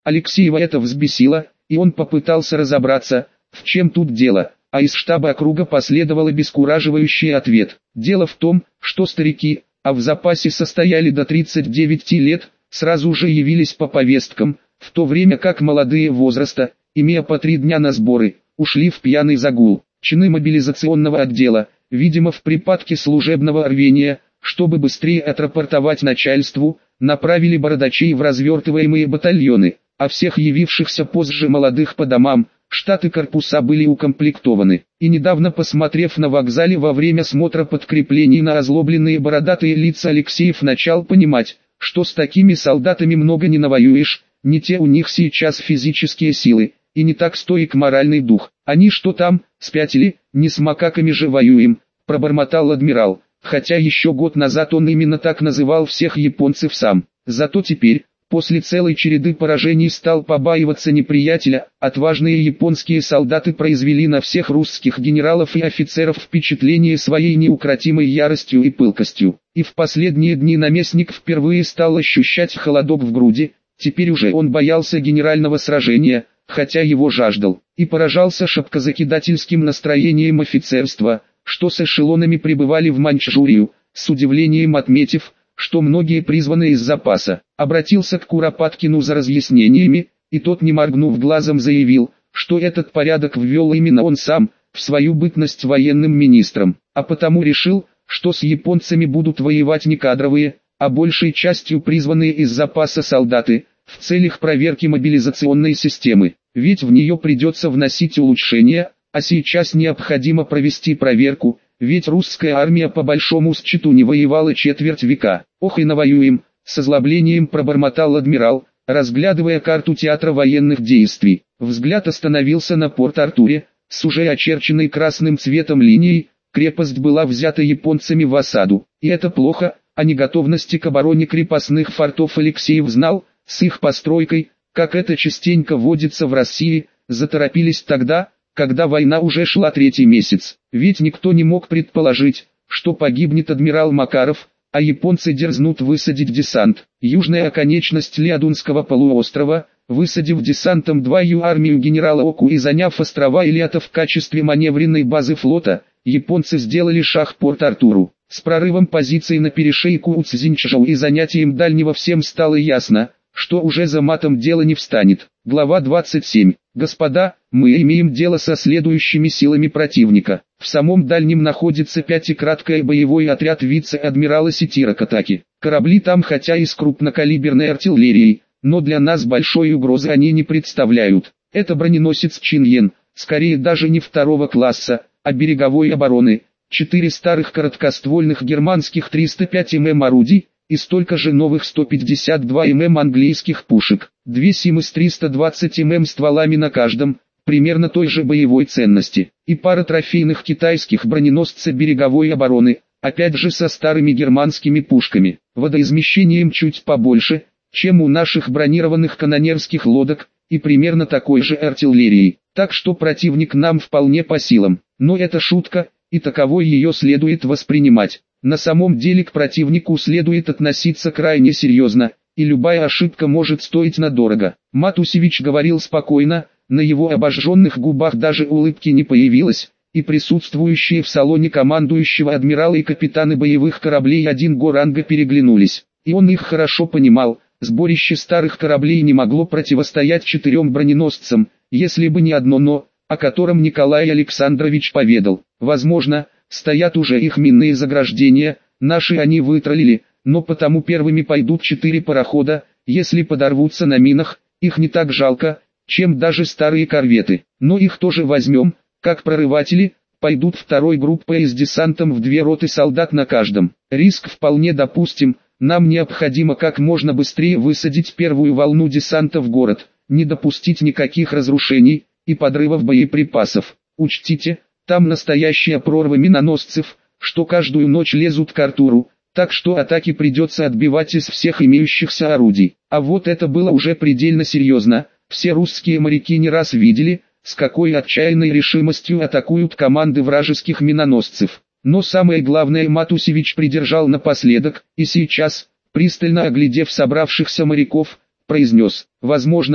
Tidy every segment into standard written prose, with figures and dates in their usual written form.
Алексеева это взбесило, и он попытался разобраться, в чем тут дело, а из штаба округа последовал обескураживающий ответ. Дело в том, что старики, а в запасе состояли до 39 лет, сразу же явились по повесткам, в то время как молодые возраста, имея по 3 дня на сборы, ушли в пьяный загул. Чины мобилизационного отдела, видимо в припадке служебного рвения, чтобы быстрее отрапортовать начальству, направили бородачей в развертываемые батальоны, а всех явившихся позже молодых по домам, штаты корпуса были укомплектованы. И недавно, посмотрев на вокзале во время смотра подкреплений на озлобленные бородатые лица, Алексеев начал понимать, что с такими солдатами много не навоюешь, не те у них сейчас физические силы, и не так стоек моральный дух. Они что там, спятили, не с макаками же воюем, пробормотал адмирал, хотя еще год назад он именно так называл всех японцев сам. Зато теперь, после целой череды поражений, стал побаиваться неприятеля. Отважные японские солдаты произвели на всех русских генералов и офицеров впечатление своей неукротимой яростью и пылкостью. И в последние дни наместник впервые стал ощущать холодок в груди. Теперь уже он боялся генерального сражения, хотя его жаждал, и поражался шапкозакидательским настроением офицерства, что с эшелонами прибывали в Маньчжурию, с удивлением отметив, что многие призваны из запаса. Обратился к Куропаткину за разъяснениями, и тот, не моргнув глазом, заявил, что этот порядок ввел именно он сам, в свою бытность военным министром, а потому решил, что с японцами будут воевать не кадровые, а большей частью призванные из запаса солдаты, в целях проверки мобилизационной системы, ведь в нее придется вносить улучшения, а сейчас необходимо провести проверку, ведь русская армия по большому счету не воевала четверть века. Ох и навоюем, с озлоблением пробормотал адмирал, разглядывая карту театра военных действий. Взгляд остановился на Порт-Артуре, с уже очерченной красным цветом линией. Крепость была взята японцами в осаду, и это плохо. О неготовности к обороне крепостных фортов Алексеев знал. С их постройкой, как это частенько водится в России, заторопились тогда, когда война уже шла 3-й месяц. Ведь никто не мог предположить, что погибнет адмирал Макаров, а японцы дерзнут высадить десант. Южная оконечность Лиадунского полуострова, высадив десантом 2-ю армию генерала Оку и заняв острова Илиата в качестве маневренной базы флота, японцы сделали шаг к Порт-Артуру. С прорывом позиций на перешейку Уцзиньчжоу и занятием дальнего всем стало ясно, что уже за матом дело не встанет. Глава 27. Господа, мы имеем дело со следующими силами противника. В самом дальнем находится 5-краткий боевой отряд вице-адмирала Ситира Катаки. Корабли там хотя и с крупнокалиберной артиллерией, но для нас большой угрозы они не представляют. Это броненосец Чиньен, скорее даже не 2-го класса, а береговой обороны. 4 старых короткоствольных германских 305 мм орудий, и столько же новых 152 мм английских пушек, 2 Симы с 320 мм стволами на каждом, примерно той же боевой ценности, и пара трофейных китайских броненосцев береговой обороны, опять же со старыми германскими пушками, водоизмещением чуть побольше, чем у наших бронированных канонерских лодок, и примерно такой же артиллерией, так что противник нам вполне по силам, но это шутка, и таковой ее следует воспринимать. На самом деле к противнику следует относиться крайне серьезно, и любая ошибка может стоить надорого. Матусевич говорил спокойно, на его обожженных губах даже улыбки не появилось, и присутствующие в салоне командующего адмирала и капитаны боевых кораблей 1-го ранга переглянулись. И он их хорошо понимал, сборище старых кораблей не могло противостоять 4 броненосцам, если бы не одно «но», о котором Николай Александрович поведал. Возможно, стоят уже их минные заграждения, наши они вытролили, но потому первыми пойдут 4 парохода, если подорвутся на минах, их не так жалко, чем даже старые корветы, но их тоже возьмем, как прорыватели, пойдут 2-й группой с десантом в 2 роты солдат на каждом. Риск вполне допустим, нам необходимо как можно быстрее высадить первую волну десанта в город, не допустить никаких разрушений и подрывов боеприпасов. Учтите, там настоящая прорва миноносцев, что каждую ночь лезут к Артуру, так что атаки придется отбивать из всех имеющихся орудий. А вот это было уже предельно серьезно, все русские моряки не раз видели, с какой отчаянной решимостью атакуют команды вражеских миноносцев. Но самое главное Матусевич придержал напоследок, и сейчас, пристально оглядев собравшихся моряков, произнес: «Возможно,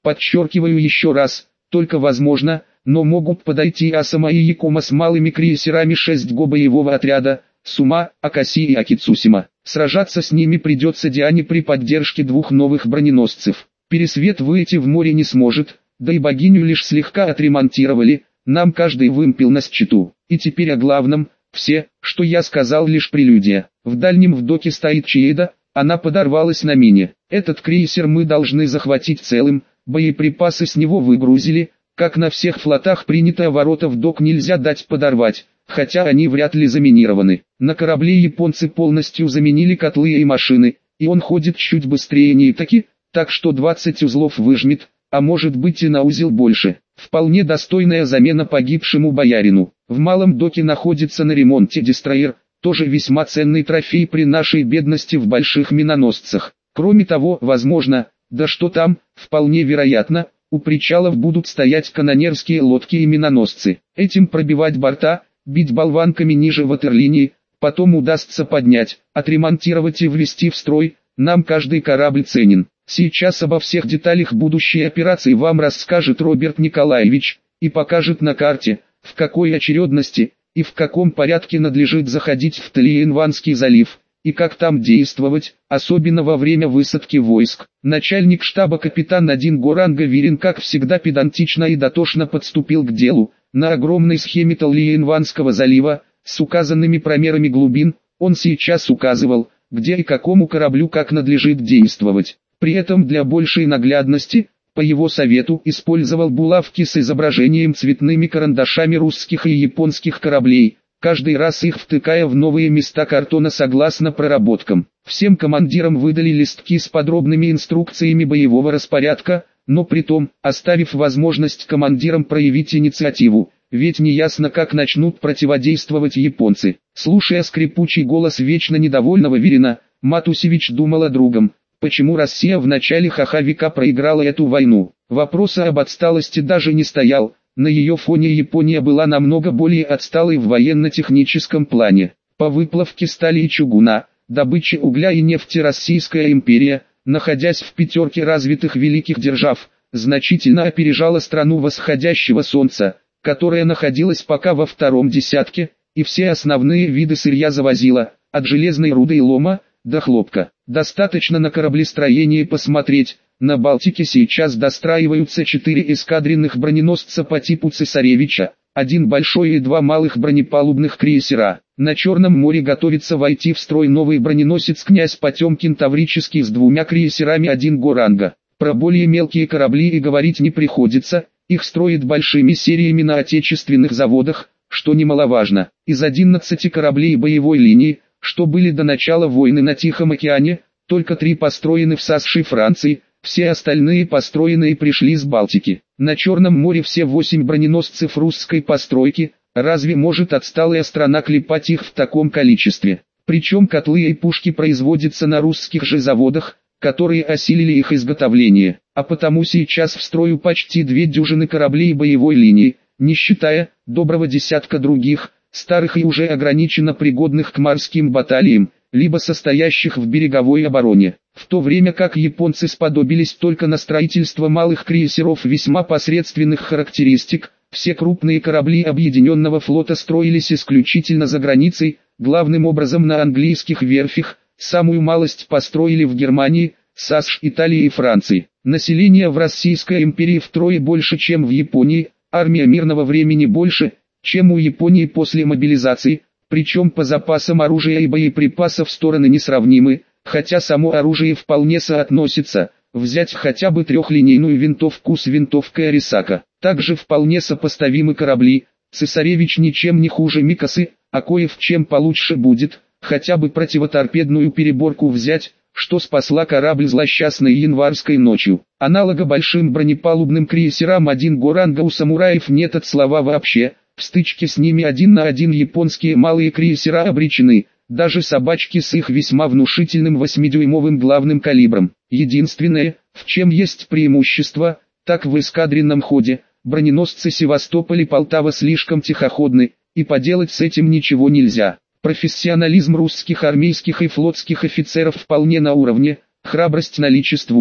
Подчеркиваю еще раз, только возможно, но могут подойти Асама и Якома с малыми крейсерами 6-го боевого отряда, Сума, Акаси и Акицусима. Сражаться с ними придется Диане при поддержке 2 новых броненосцев. Пересвет выйти в море не сможет, да и богиню лишь слегка отремонтировали, нам каждый вымпел на счету. И теперь о главном, все, что я сказал, лишь прелюдия. В дальнем вдоке стоит Чиэда, она подорвалась на мине. Этот крейсер мы должны захватить целым, боеприпасы с него выгрузили, как на всех флотах принято, ворота в док нельзя дать подорвать, хотя они вряд ли заминированы. На корабле японцы полностью заменили котлы и машины, и он ходит чуть быстрее Нитаки, так что 20 узлов выжмет, а может быть и на узел больше. Вполне достойная замена погибшему боярину. В малом доке находится на ремонте дестройер, тоже весьма ценный трофей при нашей бедности в больших миноносцах. Кроме того, возможно, да что там, вполне вероятно, у причалов будут стоять канонерские лодки и миноносцы. Этим пробивать борта, бить болванками ниже ватерлинии, потом удастся поднять, отремонтировать и ввести в строй, нам каждый корабль ценен. Сейчас обо всех деталях будущей операции вам расскажет Роберт Николаевич, и покажет на карте, в какой очередности, и в каком порядке надлежит заходить в Талиенванский залив, и как там действовать, особенно во время высадки войск. Начальник штаба капитан Адинго Ранга-Вирин как всегда педантично и дотошно подступил к делу. На огромной схеме Талиенванского залива, с указанными промерами глубин, он сейчас указывал, где и какому кораблю как надлежит действовать. При этом для большей наглядности, по его совету, использовал булавки с изображением цветными карандашами русских и японских кораблей, каждый раз их втыкая в новые места картона согласно проработкам. Всем командирам выдали листки с подробными инструкциями боевого распорядка, но при том, оставив возможность командирам проявить инициативу, ведь неясно как начнут противодействовать японцы. Слушая скрипучий голос вечно недовольного Вирина, Матусевич думал о другом. Почему Россия в начале ХХ проиграла эту войну? Вопроса об отсталости даже не стоял, на ее фоне Япония была намного более отсталой в военно-техническом плане. По выплавке стали и чугуна, добыче угля и нефти Российская империя, находясь в пятерке развитых великих держав, значительно опережала страну восходящего солнца, которая находилась пока во втором десятке, и все основные виды сырья завозила, от железной руды и лома, до хлопка. Достаточно на кораблестроении посмотреть, на Балтике сейчас достраиваются 4 эскадренных броненосца по типу Цесаревича, 1 большой и 2 малых бронепалубных крейсера. На Черном море готовится войти в строй новый броненосец «Князь Потемкин Таврический» с 2 крейсерами Адинго ранга. Про более мелкие корабли и говорить не приходится, их строят большими сериями на отечественных заводах, что немаловажно. Из 11 кораблей боевой линии, что были до начала войны на Тихом океане, только 3 построены в САСШ и Франции, все остальные построены и пришли с Балтики. На Черном море все 8 броненосцев русской постройки, разве может отсталая страна клепать их в таком количестве? Причем котлы и пушки производятся на русских же заводах, которые осилили их изготовление, а потому сейчас в строю почти 2 дюжины кораблей боевой линии, не считая доброго десятка других, старых и уже ограниченно пригодных к морским баталиям, либо состоящих в береговой обороне. В то время как японцы сподобились только на строительство малых крейсеров весьма посредственных характеристик, все крупные корабли объединенного флота строились исключительно за границей, главным образом на английских верфях, самую малость построили в Германии, САСШ, Италии и Франции. Население в Российской империи втрое больше, чем в Японии, армия мирного времени больше, чем у Японии после мобилизации, причем по запасам оружия и боеприпасов стороны несравнимы, хотя само оружие вполне соотносится. Взять хотя бы трехлинейную винтовку с винтовкой Арисака. Также вполне сопоставимы корабли, Цесаревич ничем не хуже Микасы, а кое в чем получше будет, хотя бы противоторпедную переборку взять, что спасла корабль злосчастной январской ночью. Аналога большим бронепалубным крейсерам Адинго ранга у самураев нет от слова вообще. В стычке с ними 1 на 1 японские малые крейсера обречены, даже собачки с их весьма внушительным 8-дюймовым главным калибром. Единственное, в чем есть преимущество, так в эскадренном ходе, броненосцы Севастополь и Полтава слишком тихоходны, и поделать с этим ничего нельзя. Профессионализм русских армейских и флотских офицеров вполне на уровне, храбрость наличествует,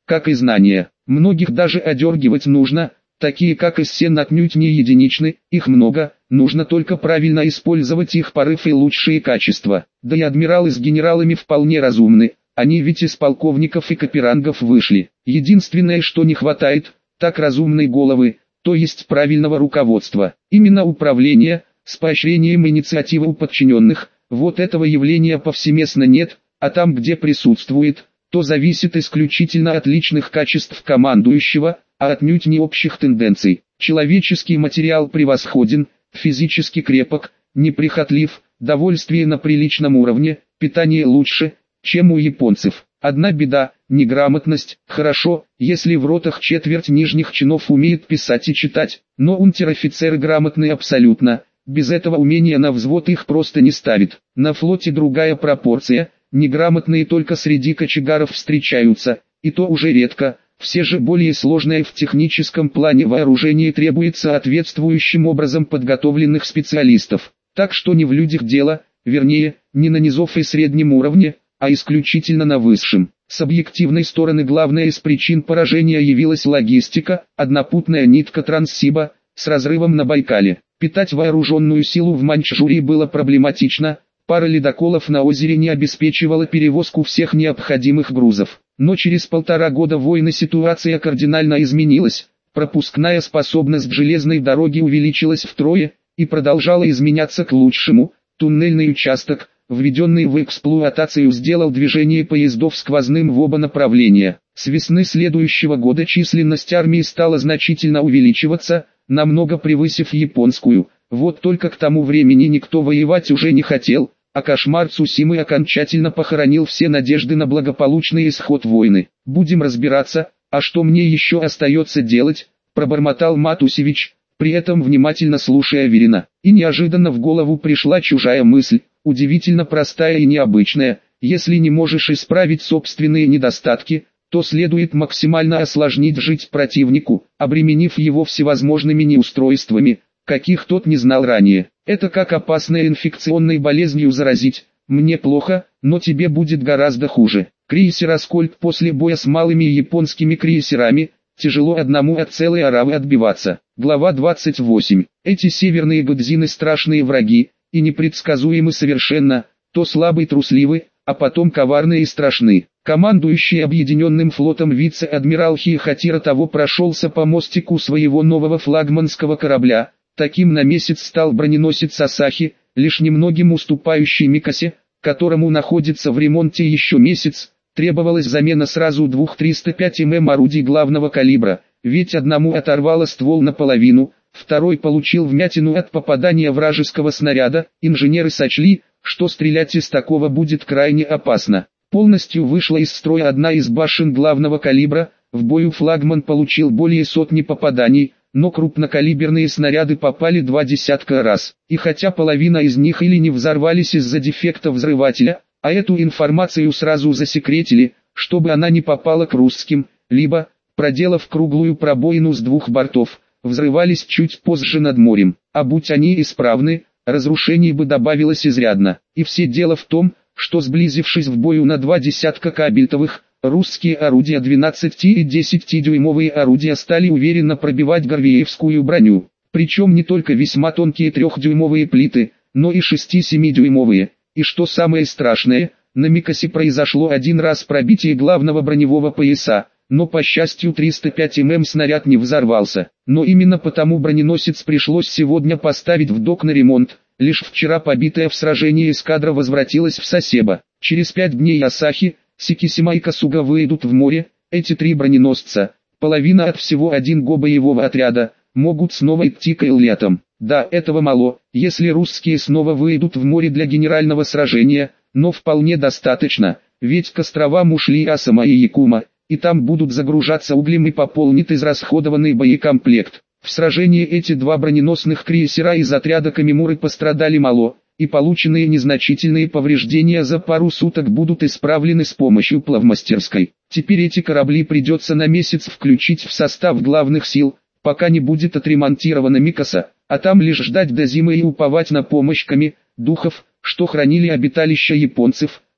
как и знания. Многих даже одергивать нужно, такие как Эссен отнюдь не единичны, их много, нужно только правильно использовать их порыв и лучшие качества. Да и адмиралы с генералами вполне разумны, они ведь из полковников и каперангов вышли. Единственное, что не хватает, так разумной головы, то есть правильного руководства. Именно управление, с поощрением инициативы у подчиненных, вот этого явления повсеместно нет, а там где присутствует, то зависит исключительно от личных качеств командующего, а отнюдь не общих тенденций. Человеческий материал превосходен, физически крепок, неприхотлив, довольствие на приличном уровне, питание лучше, чем у японцев. Одна беда – неграмотность. Хорошо, если в ротах четверть нижних чинов умеет писать и читать, но унтер-офицеры грамотны абсолютно. Без этого умения на взвод их просто не ставит. На флоте другая пропорция, неграмотные только среди кочегаров встречаются, и то уже редко. Все же более сложное в техническом плане вооружение требует соответствующим образом подготовленных специалистов. Так что не в людях дело, вернее, не на низов и среднем уровне, а исключительно на высшем. С объективной стороны главная из причин поражения явилась логистика, однопутная нитка Транссиба, с разрывом на Байкале. Питать вооруженную силу в Маньчжурии было проблематично, пара ледоколов на озере не обеспечивала перевозку всех необходимых грузов. Но через 1,5 года войны ситуация кардинально изменилась, пропускная способность железной дороги увеличилась втрое, и продолжала изменяться к лучшему. Туннельный участок, введенный в эксплуатацию, сделал движение поездов сквозным в оба направления. С весны следующего года численность армии стала значительно увеличиваться, намного превысив японскую. Вот только к тому времени никто воевать уже не хотел, а кошмар Цусимы окончательно похоронил все надежды на благополучный исход войны. «Будем разбираться, а что мне еще остается делать?» – пробормотал Матусевич, при этом внимательно слушая Аверина. И неожиданно в голову пришла чужая мысль, удивительно простая и необычная: если не можешь исправить собственные недостатки, то следует максимально осложнить жить противнику, обременив его всевозможными неустройствами, каких тот не знал ранее. Это как опасной инфекционной болезнью заразить: мне плохо, но тебе будет гораздо хуже. Крейсер «Аскольд» после боя с малыми японскими крейсерами, тяжело одному от целой оравы отбиваться. Глава 28. Эти северные годзины страшные враги, и непредсказуемы совершенно, то слабы и трусливы, а потом коварны и страшны. Командующий объединенным флотом вице-адмирал Хиехатира того прошелся по мостику своего нового флагманского корабля. Таким на месяц стал броненосец «Асахи», лишь немногим уступающий «Микасе», которому находится в ремонте еще месяц. Требовалась замена сразу 2 305 мм орудий главного калибра, ведь одному оторвало ствол наполовину, второй получил вмятину от попадания вражеского снаряда. Инженеры сочли, что стрелять из такого будет крайне опасно. Полностью вышла из строя одна из башен главного калибра, в бою флагман получил более сотни попаданий, но крупнокалиберные снаряды попали 20 раз. И хотя половина из них или не взорвались из-за дефекта взрывателя, а эту информацию сразу засекретили, чтобы она не попала к русским, либо, проделав круглую пробоину с 2 бортов, взрывались чуть позже над морем. А будь они исправны, разрушений бы добавилось изрядно. И все дело в том, что сблизившись в бою на 20 кабельтовых, русские орудия 12 и 10-дюймовые орудия стали уверенно пробивать горвеевскую броню. Причем не только весьма тонкие 3-дюймовые плиты, но и 6-7-дюймовые. И что самое страшное, на Микасе произошло один раз пробитие главного броневого пояса, но по счастью 305 мм снаряд не взорвался. Но именно потому броненосец пришлось сегодня поставить в док на ремонт. Лишь вчера побитая в сражении эскадра возвратилась в Сасебо. Через 5 дней Асахи, Сикисима и Касуга выйдут в море. Эти 3 броненосца, половина от всего 1-го боевого отряда, могут снова идти к Эллиотам. Да, этого мало, если русские снова выйдут в море для генерального сражения, но вполне достаточно, ведь к островам ушли Асама и Якума, и там будут загружаться углем и пополнит израсходованный боекомплект. В сражении эти 2 броненосных крейсера из отряда Камимуры пострадали мало, и полученные незначительные повреждения за пару суток будут исправлены с помощью плавмастерской. Теперь эти корабли придется на месяц включить в состав главных сил, пока не будет отремонтирована Микаса, а там лишь ждать до зимы и уповать на помощь Ками, духов, что хранили обиталища японцев.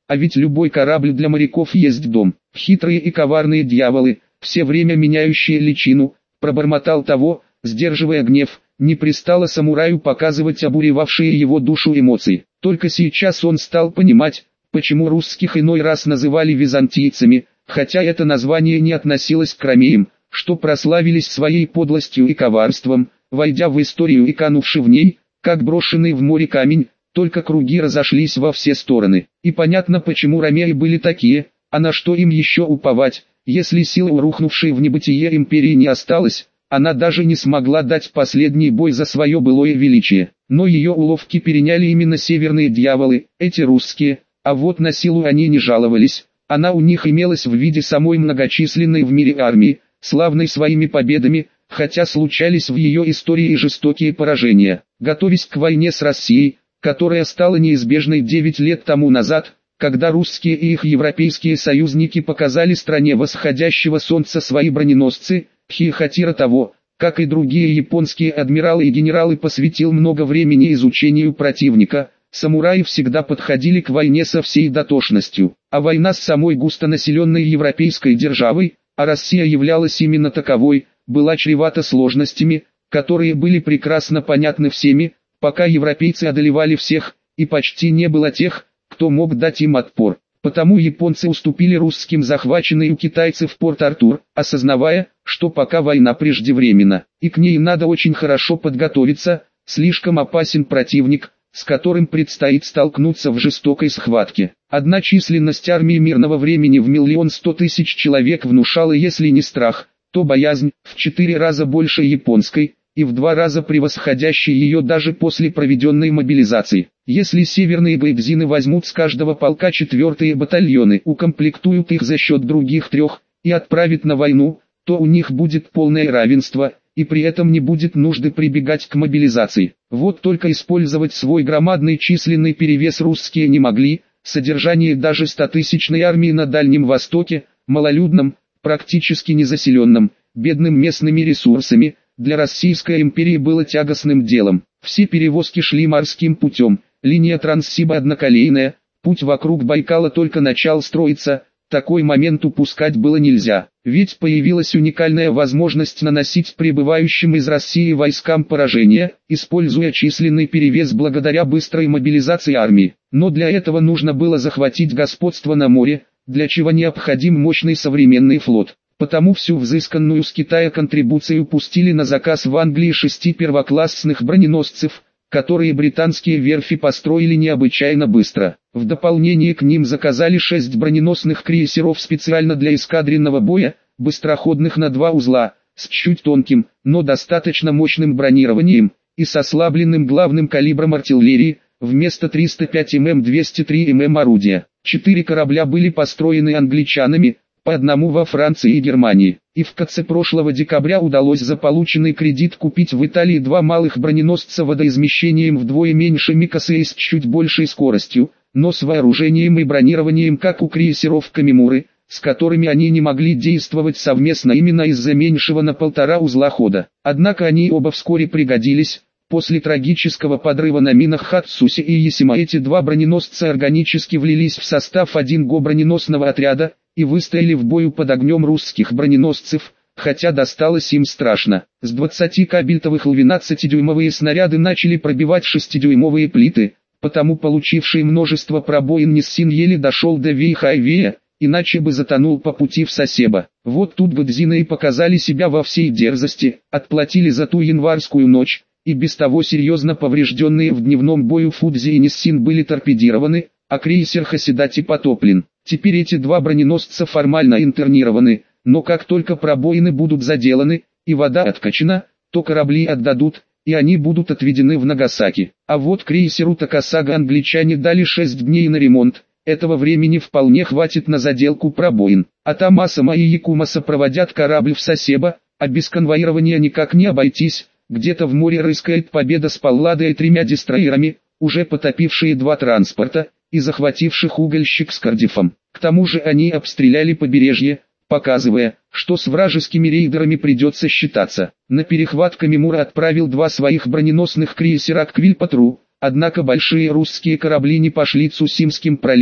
а ведь любой корабль для моряков есть дом. Хитрые и коварные дьяволы, все время меняющие личину, пробормотал того, сдерживая гнев, не пристало самураю показывать обуревавшие его душу эмоции. Только сейчас он стал понимать, почему русских иной раз называли византийцами, хотя это название не относилось к ромеям, что прославились своей подлостью и коварством, войдя в историю и канувши в ней, как брошенный в море камень, только круги разошлись во все стороны. И понятно, почему ромеи были такие, а на что им еще уповать, если силы у рухнувшей в небытие империи не осталось. Она даже не смогла дать последний бой за свое былое величие. Но ее уловки переняли именно северные дьяволы, эти русские, а вот на силу они не жаловались. Она у них имелась в виде самой многочисленной в мире армии, славной своими победами, хотя случались в ее истории и жестокие поражения. Готовясь к войне с Россией, которая стала неизбежной 9 лет тому назад, когда русские и их европейские союзники показали стране восходящего солнца свои броненосцы, Хихатира того, как и другие японские адмиралы и генералы, посвятил много времени изучению противника. Самураи всегда подходили к войне со всей дотошностью, а война с самой густонаселенной европейской державой, а Россия являлась именно таковой, была чревата сложностями, которые были прекрасно понятны всеми, пока европейцы одолевали всех, и почти не было тех, кто мог дать им отпор. Потому японцы уступили русским захваченный у китайцев Порт-Артур, осознавая, что пока война преждевременна, и к ней надо очень хорошо подготовиться, слишком опасен противник, с которым предстоит столкнуться в жестокой схватке. Одна численность армии мирного времени в 1 100 000 человек внушала, если не страх, то боязнь, в 4 раза больше японской, и в 2 раза превосходящей ее даже после проведенной мобилизации. Если северные гайдзины возьмут с каждого полка 4-е батальоны, укомплектуют их за счет других 3 и отправят на войну, то у них будет полное равенство, и при этом не будет нужды прибегать к мобилизации. Вот только использовать свой громадный численный перевес русские не могли. Содержание даже 100-тысячной армии на Дальнем Востоке, малолюдном, практически незаселенном, бедным местными ресурсами, для Российской империи было тягостным делом. Все перевозки шли морским путем, линия Транссиба одноколейная, путь вокруг Байкала только начал строиться, такой момент упускать было нельзя, ведь появилась уникальная возможность наносить прибывающим из России войскам поражение, используя численный перевес благодаря быстрой мобилизации армии. Но для этого нужно было захватить господство на море, для чего необходим мощный современный флот. Потому всю взысканную с Китая контрибуцию пустили на заказ в Англии 6 первоклассных броненосцев, которые британские верфи построили необычайно быстро. В дополнение к ним заказали 6 броненосных крейсеров специально для эскадренного боя, быстроходных на 2 узла, с чуть тонким, но достаточно мощным бронированием, и с ослабленным главным калибром артиллерии, вместо 305 мм 203 мм орудия. 4 корабля были построены англичанами, по одному во Франции и Германии, и в конце прошлого декабря удалось за полученный кредит купить в Италии 2 малых броненосца водоизмещением вдвое меньше Микасы и с чуть большей скоростью, но с вооружением и бронированием как у крейсеров Камимуры, с которыми они не могли действовать совместно именно из-за меньшего на 1,5 узла хода. Однако они оба вскоре пригодились. После трагического подрыва на минах Хатсуси и Ясима эти 2 броненосца органически влились в состав 1-го броненосного отряда, и выстояли в бою под огнем русских броненосцев, хотя досталось им страшно. С 20 кабельтовых 12-дюймовые снаряды начали пробивать 6-дюймовые плиты, потому получивший множество пробоин Ниссин еле дошел до Вейхайвея, иначе бы затонул по пути в Сасебо. Вот тут гайдзины и показали себя во всей дерзости, отплатили за ту январскую ночь, и без того серьезно поврежденные в дневном бою Фудзи и Ниссин были торпедированы, а крейсер Хасидати потоплен. Теперь эти 2 броненосца формально интернированы, но как только пробоины будут заделаны, и вода откачана, то корабли отдадут, и они будут отведены в Нагасаки. А вот крейсеру Такасага англичане дали 6 дней на ремонт, этого времени вполне хватит на заделку пробоин. А Тамасама и Якумаса проводят корабль в Сасебо, а без конвоирования никак не обойтись. Где-то в море рыскает Победа с Палладой и 3 дестройерами, уже потопившие 2 транспорта, и захвативших угольщик с Кардифом. К тому же они обстреляли побережье, показывая, что с вражескими рейдерами придется считаться. На перехват Камимура отправил 2 своих броненосных крейсера к Квильпатру, однако большие русские корабли не пошли Цусимским проливом,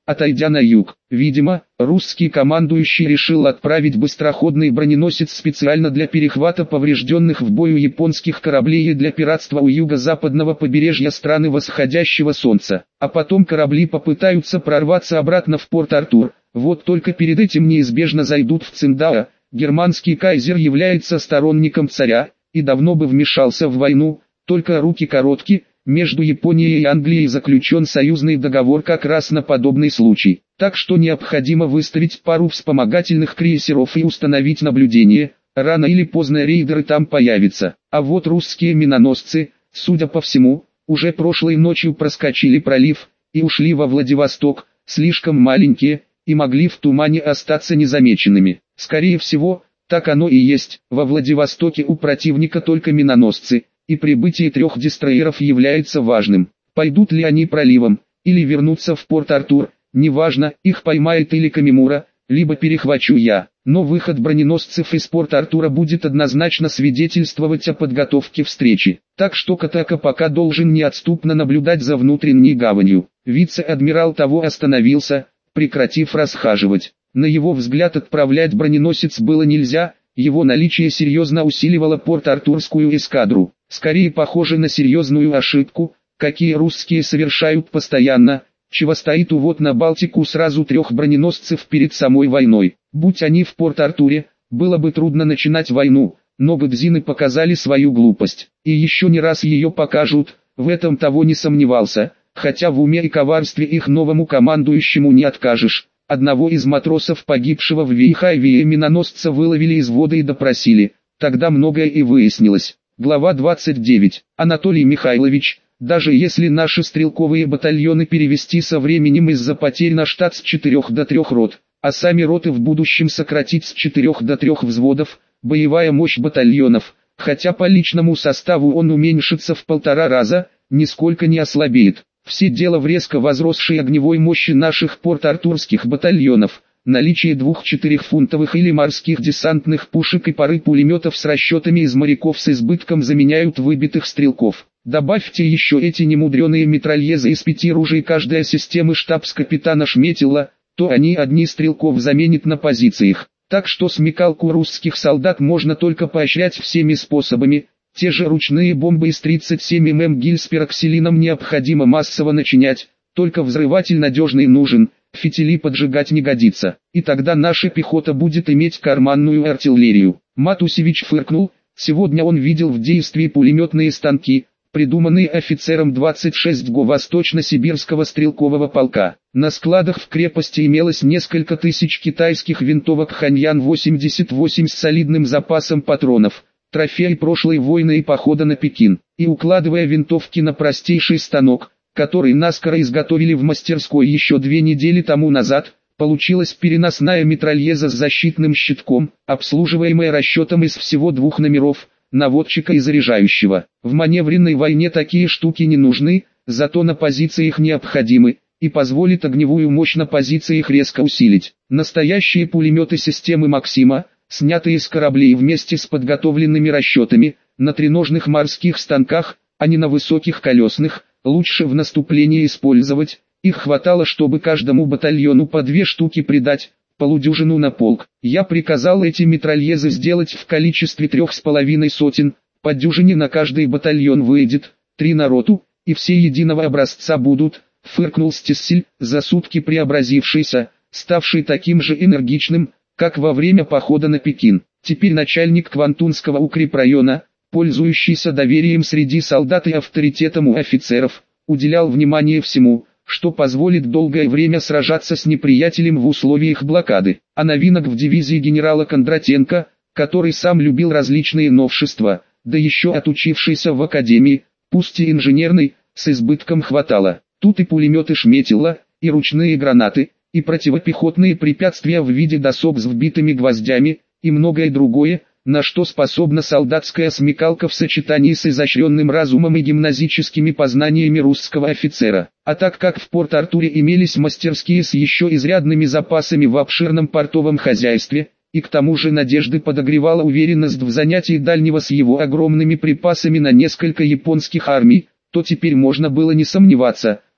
отойдя на юг. Видимо, русский командующий решил отправить быстроходный броненосец специально для перехвата поврежденных в бою японских кораблей и для пиратства у юго-западного побережья страны восходящего солнца. А потом корабли попытаются прорваться обратно в Порт-Артур. Вот только перед этим неизбежно зайдут в Циндао. Германский кайзер является сторонником царя и давно бы вмешался в войну, только руки коротки. Между Японией и Англией заключен союзный договор как раз на подобный случай. Так что необходимо выставить пару вспомогательных крейсеров и установить наблюдение. Рано или поздно рейдеры там появятся. А вот русские миноносцы, судя по всему, уже прошлой ночью проскочили пролив и ушли во Владивосток, слишком маленькие, и могли в тумане остаться незамеченными. Скорее всего, так оно и есть. Во Владивостоке у противника только миноносцы, и прибытие 3 дестройеров является важным. Пойдут ли они проливом, или вернутся в Порт-Артур, неважно, их поймает или Камимура, либо перехвачу я. Но выход броненосцев из Порт-Артура будет однозначно свидетельствовать о подготовке встречи. Так что Катака пока должен неотступно наблюдать за внутренней гаванью. Вице-адмирал того остановился, прекратив расхаживать. На его взгляд отправлять броненосец было нельзя, его наличие серьезно усиливало Порт-Артурскую эскадру. Скорее похоже на серьезную ошибку, какие русские совершают постоянно, чего стоит увод на Балтику сразу 3 броненосцев перед самой войной. Будь они в Порт-Артуре, было бы трудно начинать войну, но гдзины показали свою глупость, и еще не раз ее покажут, в этом того не сомневался, хотя в уме и коварстве их новому командующему не откажешь. Одного из матросов, погибшего в Вейхайве, миноносца выловили из воды и допросили, тогда многое и выяснилось. Глава 29. Анатолий Михайлович, даже если наши стрелковые батальоны перевести со временем из-за потерь на штат с 4 до 3 рот, а сами роты в будущем сократить с 4 до 3 взводов, боевая мощь батальонов, хотя по личному составу он уменьшится в 1,5 раза, нисколько не ослабеет. Все дело в резко возросшей огневой мощи наших порт-артурских батальонов, наличие 2 4-фунтовых или морских десантных пушек и пары пулеметов с расчетами из моряков с избытком заменяют выбитых стрелков. Добавьте еще эти немудреные митральезы из 5 ружей каждая системы штабс-капитана Шметила, то они одни стрелков заменят на позициях. Так что смекалку русских солдат можно только поощрять всеми способами. Те же ручные бомбы из 37 мм гильз с пероксилином необходимо массово начинять, только взрыватель надежный нужен, фитили поджигать не годится, и тогда наша пехота будет иметь карманную артиллерию. Матусевич фыркнул, сегодня он видел в действии пулеметные станки, придуманные офицером 26 ГО Восточно-Сибирского стрелкового полка. На складах в крепости имелось несколько тысяч китайских винтовок Ханьян-88 с солидным запасом патронов. Трофей прошлой войны и похода на Пекин, и укладывая винтовки на простейший станок, который наскоро изготовили в мастерской еще 2 недели тому назад, получилась переносная митральеза с защитным щитком, обслуживаемая расчетом из всего 2 номеров, наводчика и заряжающего. В маневренной войне такие штуки не нужны, зато на позициях необходимы, и позволит огневую мощь на позициях резко усилить. Настоящие пулеметы системы Максима, снятые с кораблей вместе с подготовленными расчетами, на треножных морских станках, а не на высоких колесных, лучше в наступлении использовать. Их хватало, чтобы каждому батальону по 2 штуки придать, полудюжину на полк. Я приказал эти митральезы сделать в количестве 3,5 сотен, по дюжине на каждый батальон выйдет, 3 на роту, и все единого образца будут, фыркнул Стессель, за сутки преобразившийся, ставший таким же энергичным, как во время похода на Пекин. Теперь начальник Квантунского укрепрайона, пользующийся доверием среди солдат и авторитетом у офицеров, уделял внимание всему, что позволит долгое время сражаться с неприятелем в условиях блокады. А новинок в дивизии генерала Кондратенко, который сам любил различные новшества, да еще отучившийся в академии, пусть и инженерной, с избытком хватало. Тут и пулеметы Шметила, и ручные гранаты, и противопехотные препятствия в виде досок с вбитыми гвоздями, и многое другое, на что способна солдатская смекалка в сочетании с изощренным разумом и гимназическими познаниями русского офицера. А так как в Порт-Артуре имелись мастерские с еще изрядными запасами в обширном портовом хозяйстве, и к тому же надежды подогревала уверенность в занятии Дальнего с его огромными припасами на несколько японских армий, то теперь можно было не сомневаться,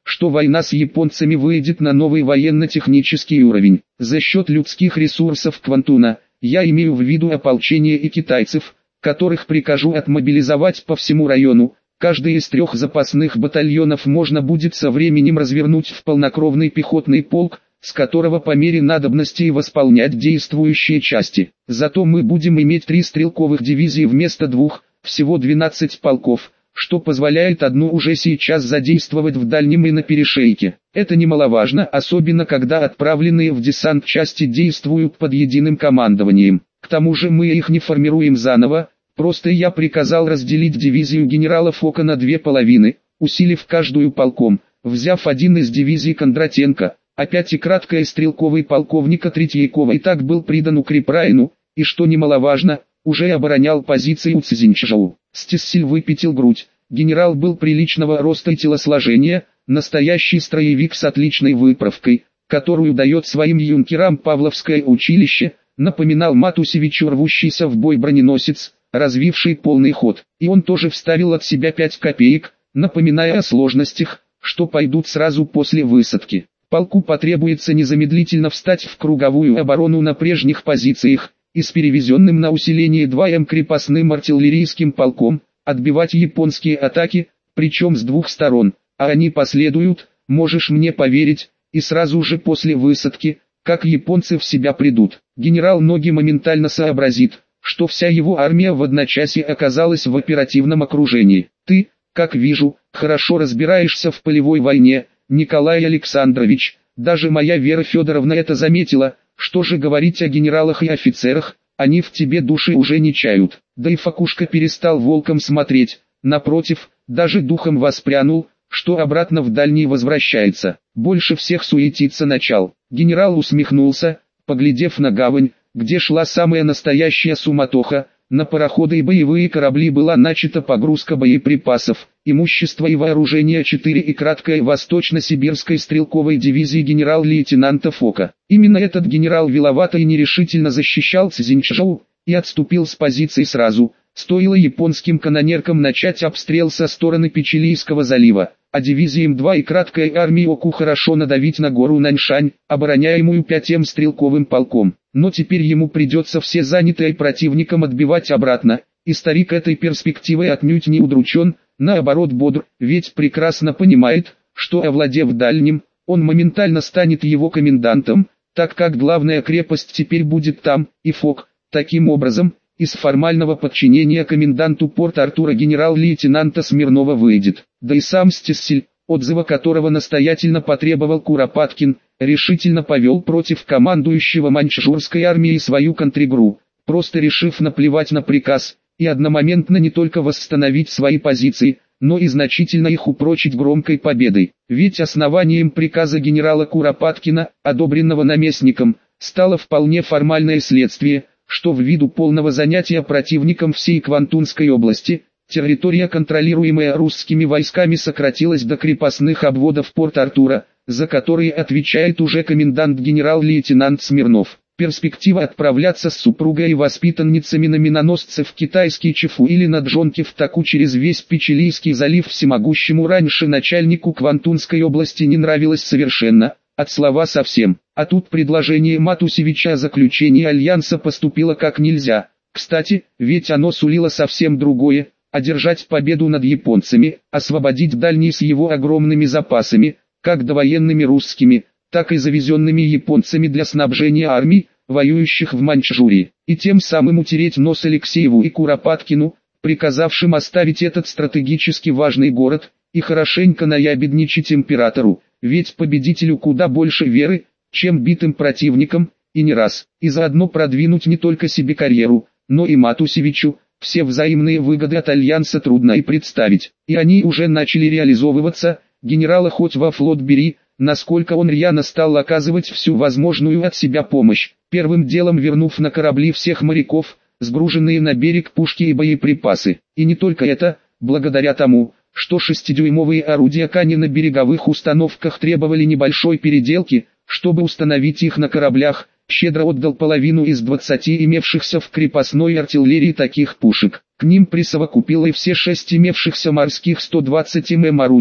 что война с японцами выйдет на новый военно-технический уровень. За счет людских ресурсов Квантуна, я имею в виду ополчение и китайцев, которых прикажу отмобилизовать по всему району. Каждый из 3 запасных батальонов можно будет со временем развернуть в полнокровный пехотный полк, с которого по мере надобности восполнять действующие части. Зато мы будем иметь 3 стрелковых дивизии вместо 2, всего 12 полков, что позволяет одну уже сейчас задействовать в дальнем и на перешейке. Это немаловажно, особенно когда отправленные в десант части действуют под единым командованием. К тому же мы их не формируем заново, просто я приказал разделить дивизию генерала Фока на 2 половины, усилив каждую полком, взяв один из дивизий Кондратенко, опять и краткое стрелковый полковника Третьякова и так был придан укрепрайну, и что немаловажно, уже оборонял позиции у Цзиньчжоу. Стиссель выпятил грудь. Генерал был приличного роста и телосложения, настоящий строевик с отличной выправкой, которую дает своим юнкерам Павловское училище, напоминал Матусевичу рвущийся в бой броненосец, развивший полный ход. И он тоже вставил от себя 5 копеек, напоминая о сложностях, что пойдут сразу после высадки. Полку потребуется незамедлительно встать в круговую оборону на прежних позициях, и с перевезенным на усиление 2М крепостным артиллерийским полком, отбивать японские атаки, причем с 2 сторон, а они последуют, можешь мне поверить, и сразу же после высадки, как японцы в себя придут. Генерал Ноги моментально сообразит, что вся его армия в одночасье оказалась в оперативном окружении. Ты, как вижу, хорошо разбираешься в полевой войне, Николай Александрович, даже моя Вера Федоровна это заметила. Что же говорить о генералах и офицерах, они в тебе души уже не чают. Да и Фокушка перестал волком смотреть, напротив, даже духом воспрянул, что обратно в дальний возвращается. Больше всех суетиться начал. Генерал усмехнулся, поглядев на гавань, где шла самая настоящая суматоха. На пароходы и боевые корабли была начата погрузка боеприпасов, имущества и вооружения 4 и краткой восточно-сибирской стрелковой дивизии генерал-лейтенанта Фока. Именно этот генерал виловато и нерешительно защищал Цзиньчжоу, и отступил с позиций сразу, стоило японским канонеркам начать обстрел со стороны Печилийского залива, а дивизиям 2 и краткой армии Оку хорошо надавить на гору Наньшань, обороняемую 5-м стрелковым полком. Но теперь ему придется все занятые противником отбивать обратно, и старик этой перспективой отнюдь не удручен, наоборот бодр, ведь прекрасно понимает, что овладев дальним, он моментально станет его комендантом, так как главная крепость теперь будет там, и Фок, таким образом, из формального подчинения коменданту Порт-Артура генерал-лейтенанта Смирнова выйдет, да и сам Стиссель, отзыва которого настоятельно потребовал Куропаткин, решительно повел против командующего маньчжурской армией свою контригру, просто решив наплевать на приказ, и одномоментно не только восстановить свои позиции, но и значительно их упрочить громкой победой. Ведь основанием приказа генерала Куропаткина, одобренного наместником, стало вполне формальное следствие, что ввиду полного занятия противником всей Квантунской области, территория, контролируемая русскими войсками, сократилась до крепостных обводов Порт-Артура, за которые отвечает уже комендант генерал-лейтенант Смирнов. Перспектива отправляться с супругой и воспитанницами на миноносце в китайский Чифу или на джонке в Таку через весь Печилийский залив всемогущему раньше начальнику Квантунской области не нравилась совершенно, от слова совсем. А тут предложение Матусевича о заключении альянса поступило как нельзя. Кстати, ведь оно сулило совсем другое: одержать победу над японцами, освободить дальний с его огромными запасами, как довоенными русскими, так и завезенными японцами для снабжения армий, воюющих в Маньчжурии, и тем самым утереть нос Алексееву и Куропаткину, приказавшим оставить этот стратегически важный город, и хорошенько наябедничать императору, ведь победителю куда больше веры, чем битым противникам, и не раз, и заодно продвинуть не только себе карьеру, но и Матусевичу. Все взаимные выгоды от альянса трудно и представить, и они уже начали реализовываться. Генерала хоть во флот бери, насколько он рьяно стал оказывать всю возможную от себя помощь, первым делом вернув на корабли всех моряков, сгруженные на берег пушки и боеприпасы. И не только это, благодаря тому, что 6-дюймовые орудия Кани на береговых установках требовали небольшой переделки, чтобы установить их на кораблях, щедро отдал половину из 20 имевшихся в крепостной артиллерии таких пушек. К ним присовокупил и все 6 имевшихся морских 120 мм орудий,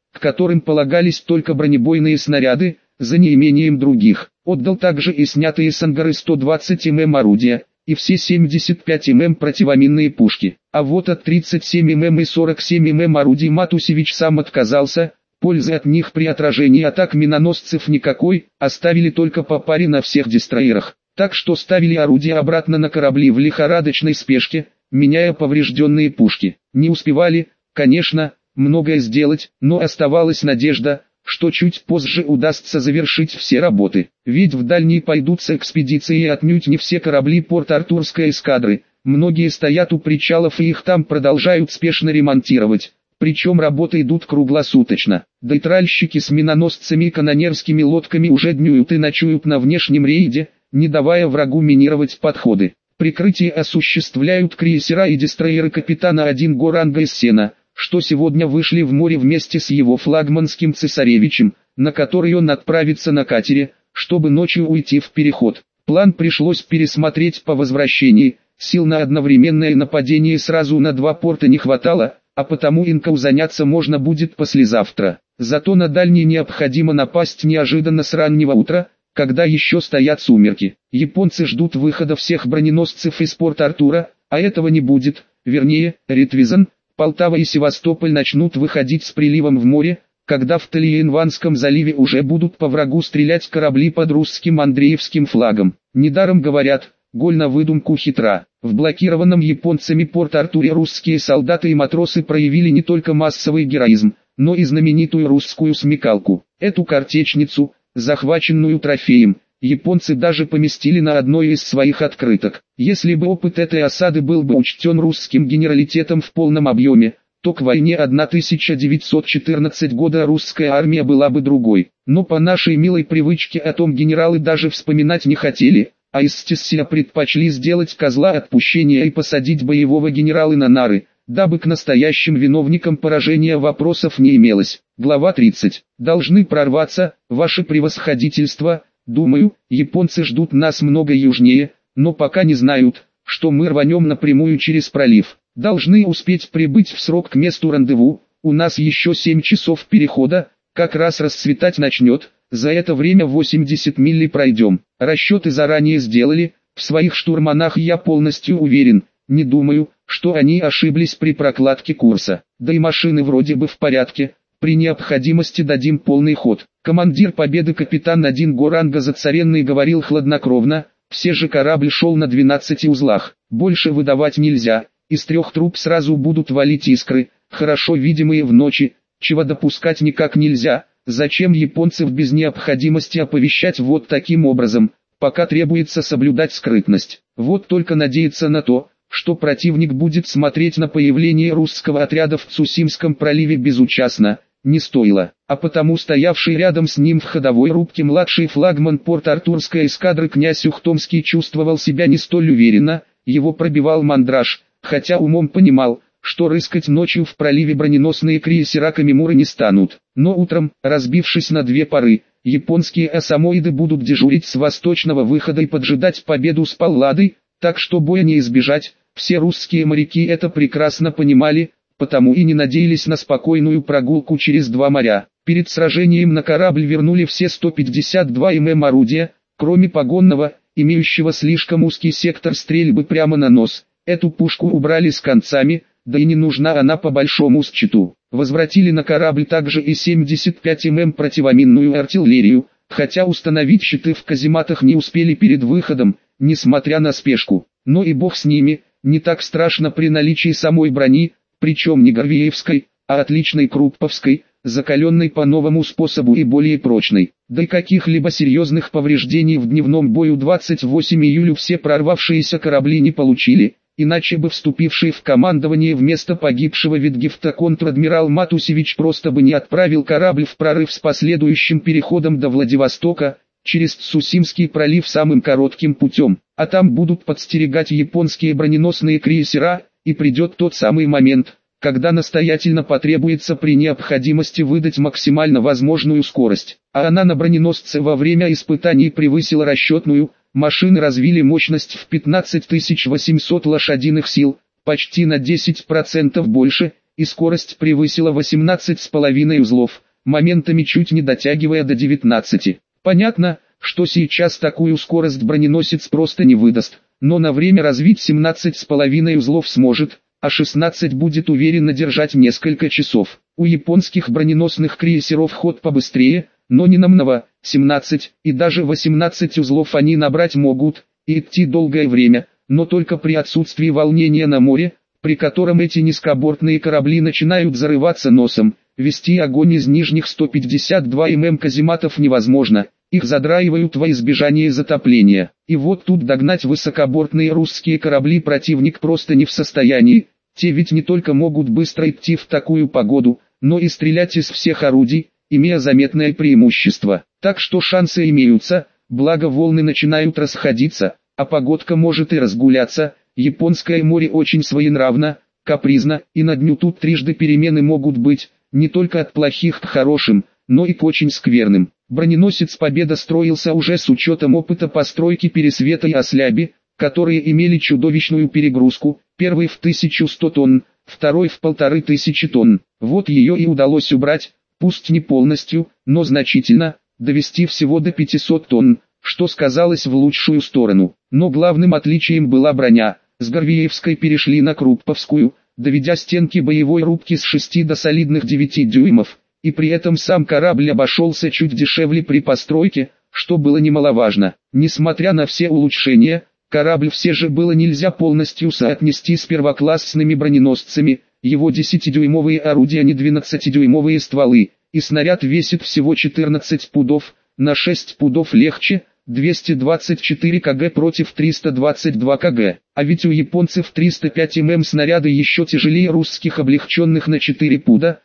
к которым полагались только бронебойные снаряды, за неимением других. Отдал также и снятые с ангары 120 мм орудия, и все 75 мм противоминные пушки. А вот от 37 мм и 47 мм орудий Матусевич сам отказался, пользы от них при отражении атак миноносцев никакой, оставили только по паре на всех дестройерах. Так что ставили орудия обратно на корабли в лихорадочной спешке, меняя поврежденные пушки. Не успевали, конечно, многое сделать, но оставалась надежда, что чуть позже удастся завершить все работы. Ведь в дальние пойдутся экспедиции и отнюдь не все корабли Порт-Артурской эскадры, многие стоят у причалов и их там продолжают спешно ремонтировать. Причем работы идут круглосуточно. Да и тральщики с миноносцами и канонерскими лодками уже днюют и ночуют на внешнем рейде, не давая врагу минировать подходы. Прикрытие осуществляют крейсера и дестройеры капитана 1 Горанга из Сена, что сегодня вышли в море вместе с его флагманским цесаревичем, на который он отправится на катере, чтобы ночью уйти в переход. План пришлось пересмотреть по возвращении, сил на одновременное нападение сразу на 2 порта не хватало, а потому Инкау заняться можно будет послезавтра. Зато на дальний необходимо напасть неожиданно с раннего утра, когда еще стоят сумерки. Японцы ждут выхода всех броненосцев из Порт-Артура, а этого не будет, вернее, Ретвизан, Полтава и Севастополь начнут выходить с приливом в море, когда в Талиенванском заливе уже будут по врагу стрелять корабли под русским Андреевским флагом. Недаром говорят, голь на выдумку хитра. В блокированном японцами Порт-Артуре русские солдаты и матросы проявили не только массовый героизм, но и знаменитую русскую смекалку. Эту картечницу, захваченную трофеем, японцы даже поместили на одной из своих открыток. Если бы опыт этой осады был бы учтен русским генералитетом в полном объеме, то к войне 1914 года русская армия была бы другой. Но по нашей милой привычке о том генералы даже вспоминать не хотели, а из Стесселя предпочли сделать козла отпущения и посадить боевого генерала на нары, дабы к настоящим виновникам поражения вопросов не имелось. Глава 30. Должны прорваться, ваше превосходительство. Думаю, японцы ждут нас много южнее, но пока не знают, что мы рванем напрямую через пролив. Должны успеть прибыть в срок к месту рандеву, у нас еще 7 часов перехода, как раз расцветать начнет, за это время 80 миль пройдем. Расчеты заранее сделали, в своих штурманах я полностью уверен, не думаю, что они ошиблись при прокладке курса. Да и машины вроде бы в порядке, при необходимости дадим полный ход. Командир Победы капитан 1 Горанга Зацаренный говорил хладнокровно, все же корабль шел на 12 узлах, больше выдавать нельзя, из 3 труб сразу будут валить искры, хорошо видимые в ночи, чего допускать никак нельзя, зачем японцев без необходимости оповещать вот таким образом, пока требуется соблюдать скрытность. Вот только надеяться на то, что противник будет смотреть на появление русского отряда в Цусимском проливе безучастно, не стоило, а потому стоявший рядом с ним в ходовой рубке младший флагман Порт-Артурской эскадры князь Ухтомский чувствовал себя не столь уверенно, его пробивал мандраж, хотя умом понимал, что рыскать ночью в проливе броненосные крейсера Камимуры не станут. Но утром, разбившись на 2 пары, японские осамоиды будут дежурить с восточного выхода и поджидать Победу с Палладой, так что боя не избежать. Все русские моряки это прекрасно понимали, потому и не надеялись на спокойную прогулку через 2 моря. Перед сражением на корабль вернули все 152 мм орудия, кроме погонного, имеющего слишком узкий сектор стрельбы прямо на нос. Эту пушку убрали с концами, да и не нужна она по большому счету. Возвратили на корабль также и 75 мм противоминную артиллерию, хотя установить щиты в казематах не успели перед выходом, несмотря на спешку. Но и бог с ними, не так страшно при наличии самой брони, причем не горвеевской, а отличной крупповской, закаленной по новому способу и более прочной. Да и каких-либо серьезных повреждений в дневном бою 28 июля все прорвавшиеся корабли не получили, иначе бы вступивший в командование вместо погибшего Витгефта контр-адмирал Матусевич просто бы не отправил корабль в прорыв с последующим переходом до Владивостока, через Цусимский пролив самым коротким путем, а там будут подстерегать японские броненосные крейсера, и придет тот самый момент, когда настоятельно потребуется при необходимости выдать максимально возможную скорость. А она на броненосце во время испытаний превысила расчетную, машины развили мощность в 15 800 лошадиных сил, почти на 10% больше, и скорость превысила 18,5 узлов, моментами чуть не дотягивая до 19. Понятно, что сейчас такую скорость броненосец просто не выдаст, но на время развить 17,5 узлов сможет, а 16 будет уверенно держать несколько часов. У японских броненосных крейсеров ход побыстрее, но не намного, 17 и даже 18 узлов они набрать могут, и идти долгое время, но только при отсутствии волнения на море, при котором эти низкобортные корабли начинают зарываться носом. Вести огонь из нижних 152 мм казематов невозможно, их задраивают во избежание затопления. И вот тут догнать высокобортные русские корабли противник просто не в состоянии, те ведь не только могут быстро идти в такую погоду, но и стрелять из всех орудий, имея заметное преимущество. Так что шансы имеются, благо волны начинают расходиться, а погодка может и разгуляться. Японское море очень своенравно, капризно, и на дню тут трижды перемены могут быть, не только от плохих к хорошим, но и к очень скверным. Броненосец «Победа» строился уже с учетом опыта постройки «Пересвета» и «Осляби», которые имели чудовищную перегрузку, первый в 1100 тонн, второй в 1500 тонн. Вот ее и удалось убрать, пусть не полностью, но значительно, довести всего до 500 тонн, что сказалось в лучшую сторону. Но главным отличием была броня. С Горвеевской перешли на Крупповскую, доведя стенки боевой рубки с 6 до солидных 9 дюймов, и при этом сам корабль обошелся чуть дешевле при постройке, что было немаловажно. Несмотря на все улучшения, корабль все же было нельзя полностью соотнести с первоклассными броненосцами, его 10-дюймовые орудия не 12-дюймовые стволы, и снаряд весит всего 14 пудов, на 6 пудов легче, 224 кг против 322 кг, а ведь у японцев 305 мм снаряды еще тяжелее русских, облегченных на 4 пуда,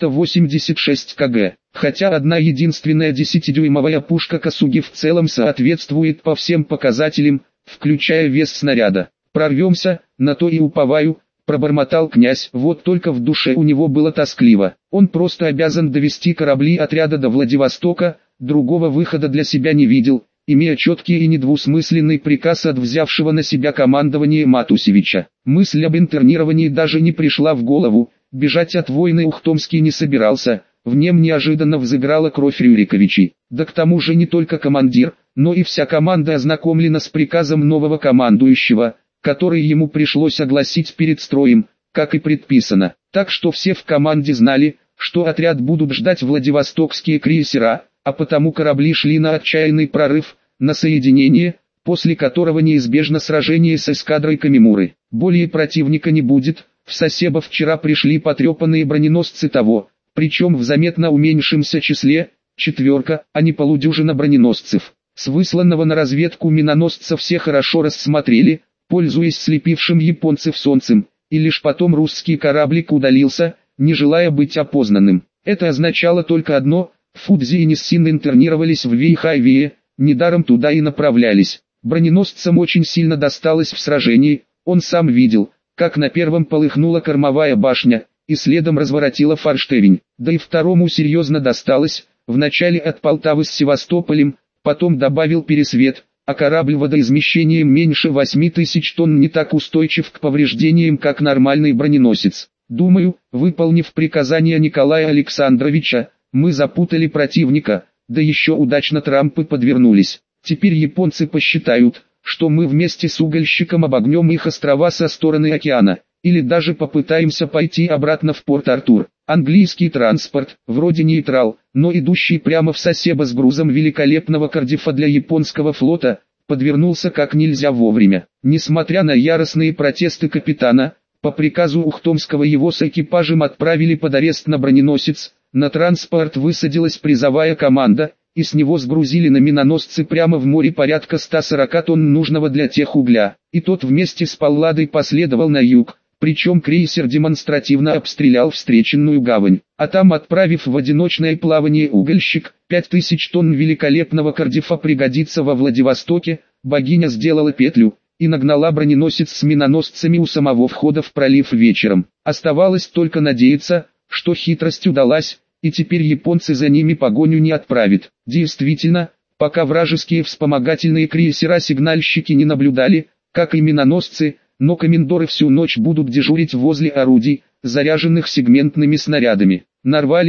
386 кг, хотя одна единственная 10-дюймовая пушка Касуги в целом соответствует по всем показателям, включая вес снаряда. «Прорвемся, на то и уповаю», — пробормотал князь. Вот только в душе у него было тоскливо. Он просто обязан довести корабли отряда до Владивостока, другого выхода для себя не видел, имея четкий и недвусмысленный приказ от взявшего на себя командование Матусевича. Мысль об интернировании даже не пришла в голову, бежать от войны Ухтомский не собирался, в нем неожиданно взыграла кровь Рюриковичей. Да к тому же не только командир, но и вся команда ознакомлена с приказом нового командующего, который ему пришлось огласить перед строем, как и предписано. Так что все в команде знали, что отряд будут ждать владивостокские крейсера, а потому корабли шли на отчаянный прорыв, на соединение, после которого неизбежно сражение с эскадрой Камимуры. Более противника не будет. В Сасебо вчера пришли потрепанные броненосцы того, причем в заметно уменьшимся числе, 4, а не полудюжина броненосцев. С высланного на разведку миноносца все хорошо рассмотрели, пользуясь слепившим японцев солнцем, и лишь потом русский кораблик удалился, не желая быть опознанным. Это означало только одно: Фудзи и Ниссин интернировались в Вейхайвее, недаром туда и направлялись. Броненосцам очень сильно досталось в сражении, он сам видел, как на первом полыхнула кормовая башня, и следом разворотила форштевень. Да и второму серьезно досталось, вначале от Полтавы с Севастополем, потом добавил Пересвет, а корабль водоизмещением меньше 8000 тонн не так устойчив к повреждениям, как нормальный броненосец. Думаю, выполнив приказание Николая Александровича, мы запутали противника, да еще удачно трампы подвернулись. Теперь японцы посчитают, что мы вместе с угольщиком обогнем их острова со стороны океана, или даже попытаемся пойти обратно в Порт-Артур. Английский транспорт, вроде нейтрал, но идущий прямо в Сасебо с грузом великолепного Кардифа для японского флота, подвернулся как нельзя вовремя. Несмотря на яростные протесты капитана, по приказу Ухтомского его с экипажем отправили под арест на броненосец, на транспорт высадилась призовая команда, и с него сгрузили на миноносцы прямо в море порядка 140 тонн нужного для тех угля, и тот вместе с Палладой последовал на юг. Причем крейсер демонстративно обстрелял встреченную гавань, а там, отправив в одиночное плавание угольщик, 5000 тонн великолепного Кардифа пригодится во Владивостоке, богиня сделала петлю и нагнала броненосец с миноносцами у самого входа в пролив вечером. Оставалось только надеяться, что хитрость удалась, и теперь японцы за ними погоню не отправят. Действительно, пока вражеские вспомогательные крейсера-сигнальщики не наблюдали, как и миноносцы, но комендоры всю ночь будут дежурить возле орудий, заряженных сегментными снарядами. Нарвались,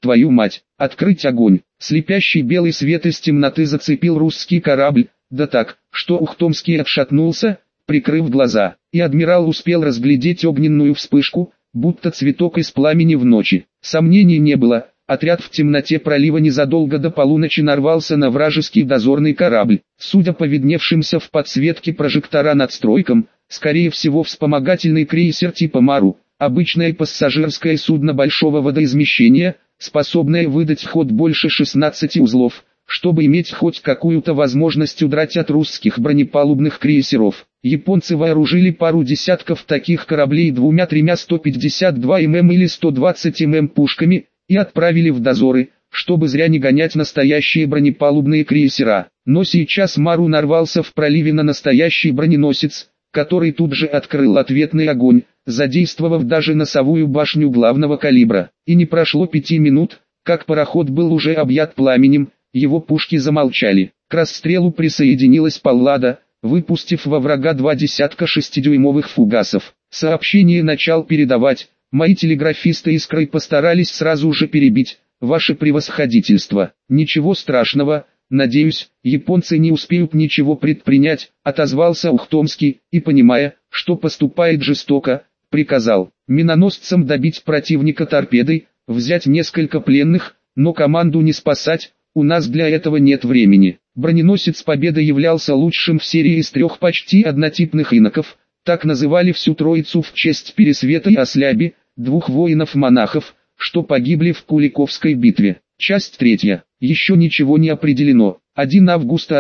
твою мать, открыть огонь. Слепящий белый свет из темноты зацепил русский корабль, да так, что Ухтомский отшатнулся, прикрыв глаза, и адмирал успел разглядеть огненную вспышку, будто цветок из пламени в ночи. Сомнений не было, отряд в темноте пролива незадолго до полуночи нарвался на вражеский дозорный корабль. Судя по видневшимся в подсветке прожектора надстройкам, скорее всего вспомогательный крейсер типа Мару, обычное пассажирское судно большого водоизмещения, способное выдать в ход больше 16 узлов, чтобы иметь хоть какую-то возможность удрать от русских бронепалубных крейсеров. Японцы вооружили пару десятков таких кораблей двумя-тремя 152 мм или 120 мм пушками и отправили в дозоры, чтобы зря не гонять настоящие бронепалубные крейсера. Но сейчас Мару нарвался в проливе на настоящий броненосец, который тут же открыл ответный огонь, задействовав даже носовую башню главного калибра. И не прошло 5 минут, как пароход был уже объят пламенем, его пушки замолчали. К расстрелу присоединилась Паллада, выпустив во врага 2 десятка 6-дюймовых фугасов. Сообщение начал передавать, мои телеграфисты Искрой постарались сразу же перебить, ваше превосходительство. Ничего страшного, надеюсь, японцы не успеют ничего предпринять, отозвался Ухтомский, и понимая, что поступает жестоко, приказал миноносцам добить противника торпедой, взять несколько пленных, но команду не спасать, у нас для этого нет времени. Броненосец Победа являлся лучшим в серии из 3 почти однотипных иноков, так называли всю троицу в честь Пересвета и Осляби, 2 воинов-монахов, что погибли в Куликовской битве. Часть 3. Еще ничего не определено. 1 августа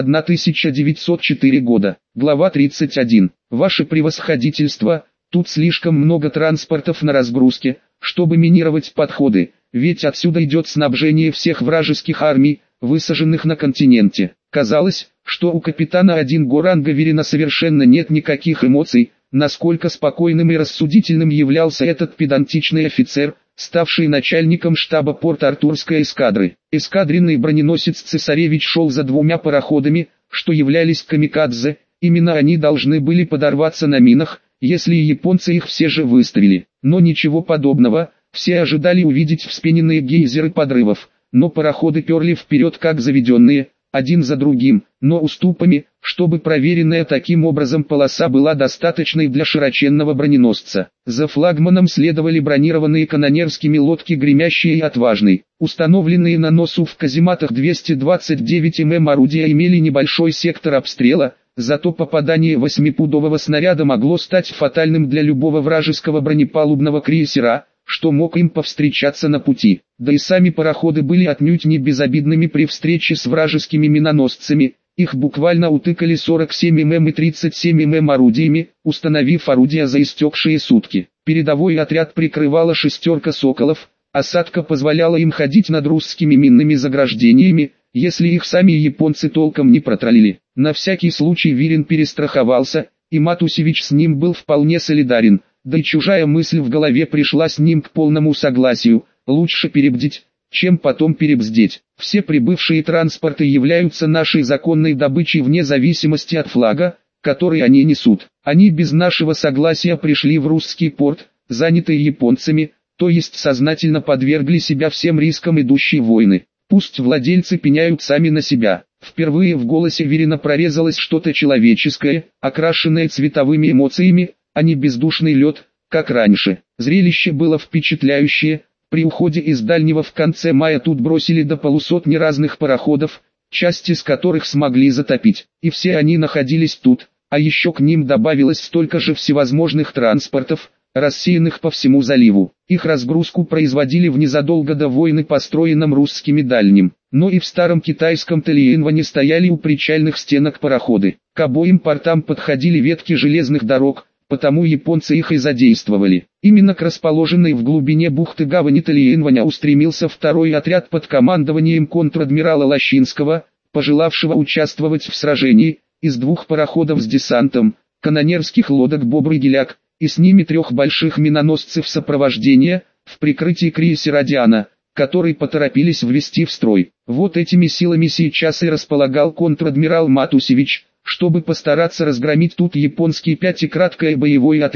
1904 года. Глава 31. Ваше превосходительство, тут слишком много транспортов на разгрузке, чтобы минировать подходы, ведь отсюда идет снабжение всех вражеских армий, высаженных на континенте. Казалось, что у капитана 1 Горанга Верина совершенно нет никаких эмоций, насколько спокойным и рассудительным являлся этот педантичный офицер, ставший начальником штаба Порт-Артурской эскадры. Эскадренный броненосец «Цесаревич» шел за 2 пароходами, что являлись камикадзе, именно они должны были подорваться на минах, если и японцы их все же выстрелили. Но ничего подобного, все ожидали увидеть вспененные гейзеры подрывов, но пароходы перли вперед как заведенные, один за другим, но уступами, чтобы проверенная таким образом полоса была достаточной для широченного броненосца. За флагманом следовали бронированные канонерскими лодки «Гремящий» и «Отважный». Установленные на носу в казематах 229 мм орудия имели небольшой сектор обстрела, зато попадание 8-пудового снаряда могло стать фатальным для любого вражеского бронепалубного крейсера, что мог им повстречаться на пути. Да и сами пароходы были отнюдь не безобидными при встрече с вражескими миноносцами, их буквально утыкали 47 мм и 37 мм орудиями, установив орудия за истекшие сутки. Передовой отряд прикрывала 6 «Соколов», осадка позволяла им ходить над русскими минными заграждениями, если их сами японцы толком не протролили. На всякий случай Вирин перестраховался, и Матусевич с ним был вполне солидарен. Да и чужая мысль в голове пришла с ним к полному согласию, лучше перебдить, чем потом перебздеть. Все прибывшие транспорты являются нашей законной добычей вне зависимости от флага, который они несут. Они без нашего согласия пришли в русский порт, занятые японцами, то есть сознательно подвергли себя всем рискам идущей войны. Пусть владельцы пеняют сами на себя. Впервые в голосе Вирина прорезалось что-то человеческое, окрашенное цветовыми эмоциями, а не бездушный лед, как раньше. Зрелище было впечатляющее. При уходе из Дальнего в конце мая тут бросили до полусотни разных пароходов, часть из которых смогли затопить. И все они находились тут, а еще к ним добавилось столько же всевозможных транспортов, рассеянных по всему заливу. Их разгрузку производили в незадолго до войны построенном русскими Дальним. Но и в старом китайском Тальянване стояли у причальных стенок пароходы. К обоим портам подходили ветки железных дорог, потому японцы их и задействовали. Именно к расположенной в глубине бухты гавани Тальянваня устремился второй отряд под командованием контр-адмирала Лощинского, пожелавшего участвовать в сражении, из 2 пароходов с десантом, канонерских лодок «Бобр» и «Геляк», и с ними 3 больших миноносцев сопровождения, в прикрытии крейсера «Диана», который поторопились ввести в строй. Вот этими силами сейчас и располагал контр-адмирал Матусевич, чтобы постараться разгромить тут японский 5-краткий боевой отряд,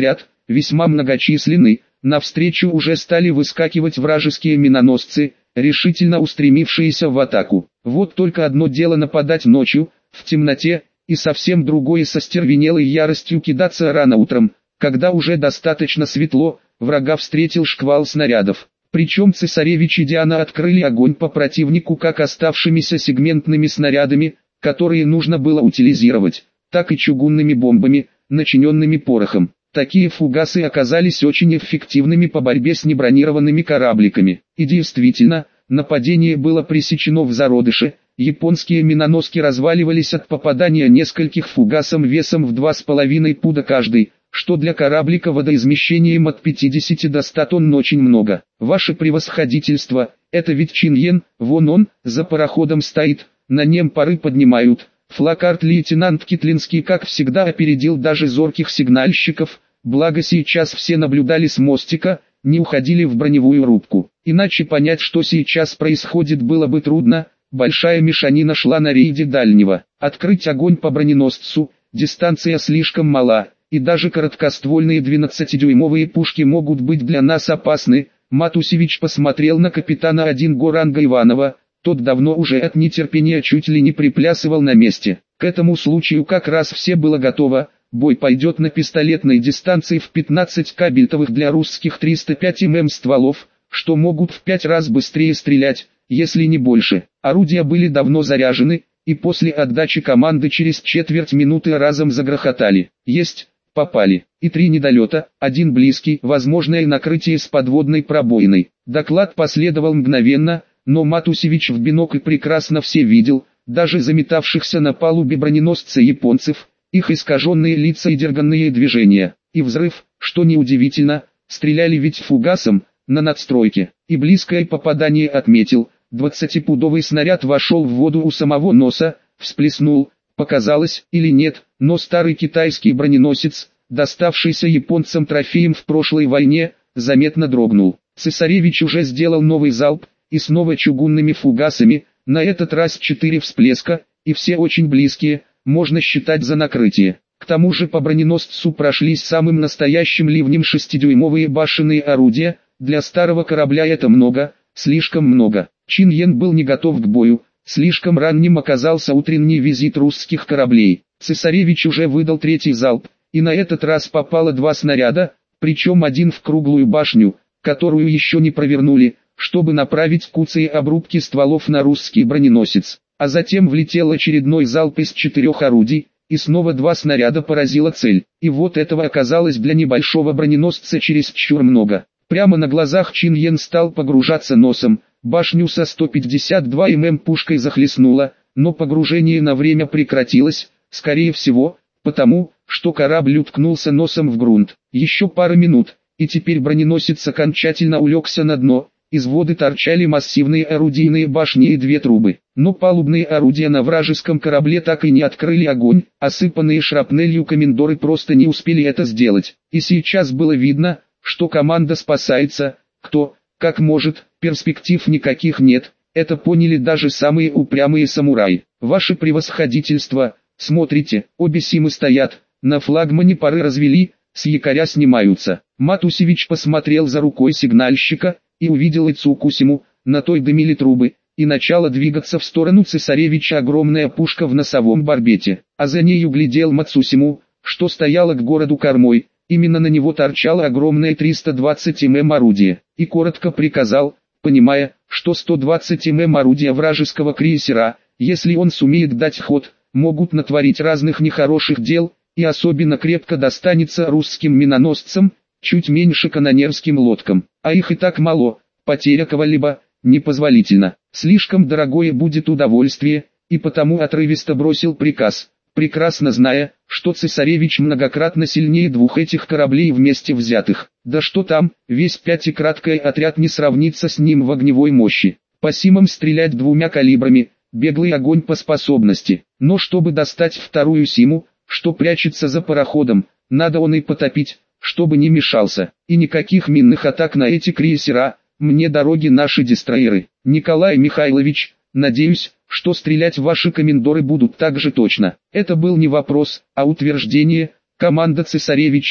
весьма многочисленны, навстречу уже стали выскакивать вражеские миноносцы, решительно устремившиеся в атаку. Вот только одно дело нападать ночью, в темноте, и совсем другое со стервенелой яростью кидаться рано утром, когда уже достаточно светло. Врага встретил шквал снарядов. Причем цесаревич и Диана открыли огонь по противнику как оставшимися сегментными снарядами, которые нужно было утилизировать, так и чугунными бомбами, начиненными порохом. Такие фугасы оказались очень эффективными по борьбе с небронированными корабликами. И действительно, нападение было пресечено в зародыше. Японские миноноски разваливались от попадания нескольких фугасом весом в 2,5 пуда каждый, что для кораблика водоизмещением от 50 до 100 тонн очень много. Ваше превосходительство, это ведь Чиньен, вон он, за пароходом стоит, на нем пары поднимают. Флаг лейтенант Китлинский как всегда опередил даже зорких сигнальщиков, благо сейчас все наблюдали с мостика, не уходили в броневую рубку. Иначе понять, что сейчас происходит, было бы трудно. Большая мешанина шла на рейде дальнего. Открыть огонь по броненосцу, дистанция слишком мала, и даже короткоствольные 12-дюймовые пушки могут быть для нас опасны. Матусевич посмотрел на капитана Горанга Иванова, тот давно уже от нетерпения чуть ли не приплясывал на месте. К этому случаю как раз все было готово, бой пойдет на пистолетной дистанции в 15 кабельтовых для русских 305 мм стволов, что могут в 5 раз быстрее стрелять, если не больше. Орудия были давно заряжены, и после отдачи команды через четверть минуты разом загрохотали. Есть, попали. И 3 недолета, 1 близкий, возможное накрытие с подводной пробоиной. Доклад последовал мгновенно, но Матусевич в бинокль прекрасно все видел, даже заметавшихся на палубе броненосца японцев, их искаженные лица и дерганные движения. И взрыв, что неудивительно, стреляли ведь фугасом, на надстройке. И близкое попадание отметил. 20-пудовый снаряд вошел в воду у самого носа, всплеснул, показалось или нет, но старый китайский броненосец, доставшийся японцам трофеем в прошлой войне, заметно дрогнул. Цесаревич уже сделал новый залп, и снова чугунными фугасами, на этот раз 4 всплеска, и все очень близкие, можно считать за накрытие. К тому же по броненосцу прошлись самым настоящим ливнем 6-дюймовые башенные орудия, для старого корабля это много, слишком много. Чиньен был не готов к бою, слишком ранним оказался утренний визит русских кораблей. Цесаревич уже выдал 3-й залп, и на этот раз попало 2 снаряда, причем один в круглую башню, которую еще не провернули, чтобы направить куцые обрубки стволов на русский броненосец. А затем влетел очередной залп из 4 орудий, и снова 2 снаряда поразила цель. И вот этого оказалось для небольшого броненосца чересчур много. Прямо на глазах Чиньен стал погружаться носом, башню со 152 мм пушкой захлестнуло, но погружение на время прекратилось, скорее всего, потому, что корабль уткнулся носом в грунт. Еще пара минут, и теперь броненосец окончательно улегся на дно, из воды торчали массивные орудийные башни и 2 трубы. Но палубные орудия на вражеском корабле так и не открыли огонь, осыпанные шрапнелью комендоры просто не успели это сделать. И сейчас было видно, что команда спасается, кто, как может, перспектив никаких нет, это поняли даже самые упрямые самураи. Ваше превосходительство, смотрите, обе симы стоят, на флагмане пары развели, с якоря снимаются. Матусевич посмотрел за рукой сигнальщика, и увидел Ицукусиму, на той дымили трубы, и начала двигаться в сторону цесаревича огромная пушка в носовом барбете, а за нею глядел Мацусиму, что стояла к городу кормой. Именно на него торчало огромное 320 мм орудие, и коротко приказал, понимая, что 120 мм орудия вражеского крейсера, если он сумеет дать ход, могут натворить разных нехороших дел, и особенно крепко достанется русским миноносцам, чуть меньше канонерским лодкам, а их и так мало, потеря кого-либо непозволительно. Слишком дорогое будет удовольствие, и потому отрывисто бросил приказ, прекрасно зная, что цесаревич многократно сильнее 2 этих кораблей вместе взятых. Да что там, весь 5-краткий отряд не сравнится с ним в огневой мощи. По симам стрелять 2 калибрами, беглый огонь по способности. Но чтобы достать 2-ю симу, что прячется за пароходом, надо он и потопить, чтобы не мешался. И никаких минных атак на эти крейсера, мне дороги наши дестройеры. Николай Михайлович, надеюсь, что стрелять ваши комендоры будут так же точно. Это был не вопрос, а утверждение. Команда цесаревича,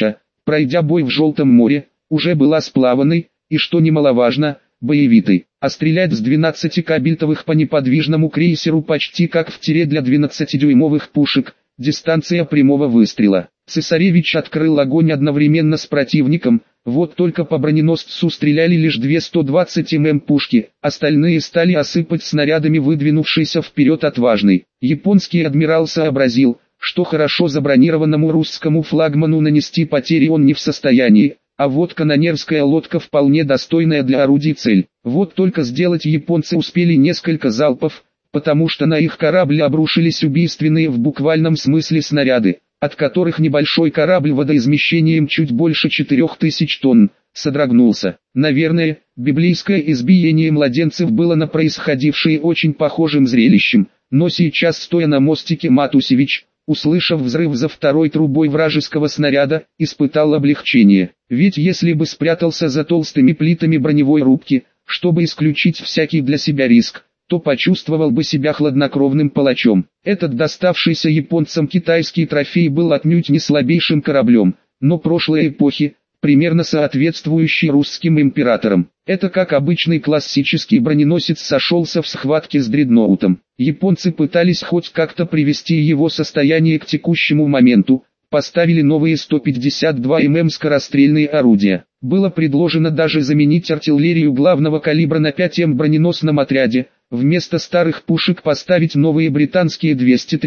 пройдя бой в Желтом море, уже была сплаванной, и что немаловажно, боевитой, а стрелять с 12 кабельтовых по неподвижному крейсеру почти как в тире для 12-дюймовых пушек, дистанция прямого выстрела. Цесаревич открыл огонь одновременно с противником, вот только по броненосцу стреляли лишь 2 120 мм пушки, остальные стали осыпать снарядами выдвинувшийся вперед отважный. Японский адмирал сообразил, что хорошо забронированному русскому флагману нанести потери он не в состоянии, а вот канонерская лодка вполне достойная для орудий цель. Вот только сделать японцы успели несколько залпов, потому что на их корабль обрушились убийственные в буквальном смысле снаряды, от которых небольшой корабль водоизмещением чуть больше 4000 тонн, содрогнулся. Наверное, библейское избиение младенцев было на происходившее очень похожим зрелищем, но сейчас, стоя на мостике, Матусевич, услышав взрыв за второй трубой вражеского снаряда, испытал облегчение. Ведь если бы спрятался за толстыми плитами броневой рубки, чтобы исключить всякий для себя риск, то почувствовал бы себя хладнокровным палачом. Этот доставшийся японцам китайский трофей был отнюдь не слабейшим кораблем, но прошлой эпохи, примерно соответствующий русским императорам. Это как обычный классический броненосец сошелся в схватке с дредноутом. Японцы пытались хоть как-то привести его состояние к текущему моменту, поставили новые 152 мм скорострельные орудия. Было предложено даже заменить артиллерию главного калибра на 5 М броненосном отряде, вместо старых пушек поставить новые британские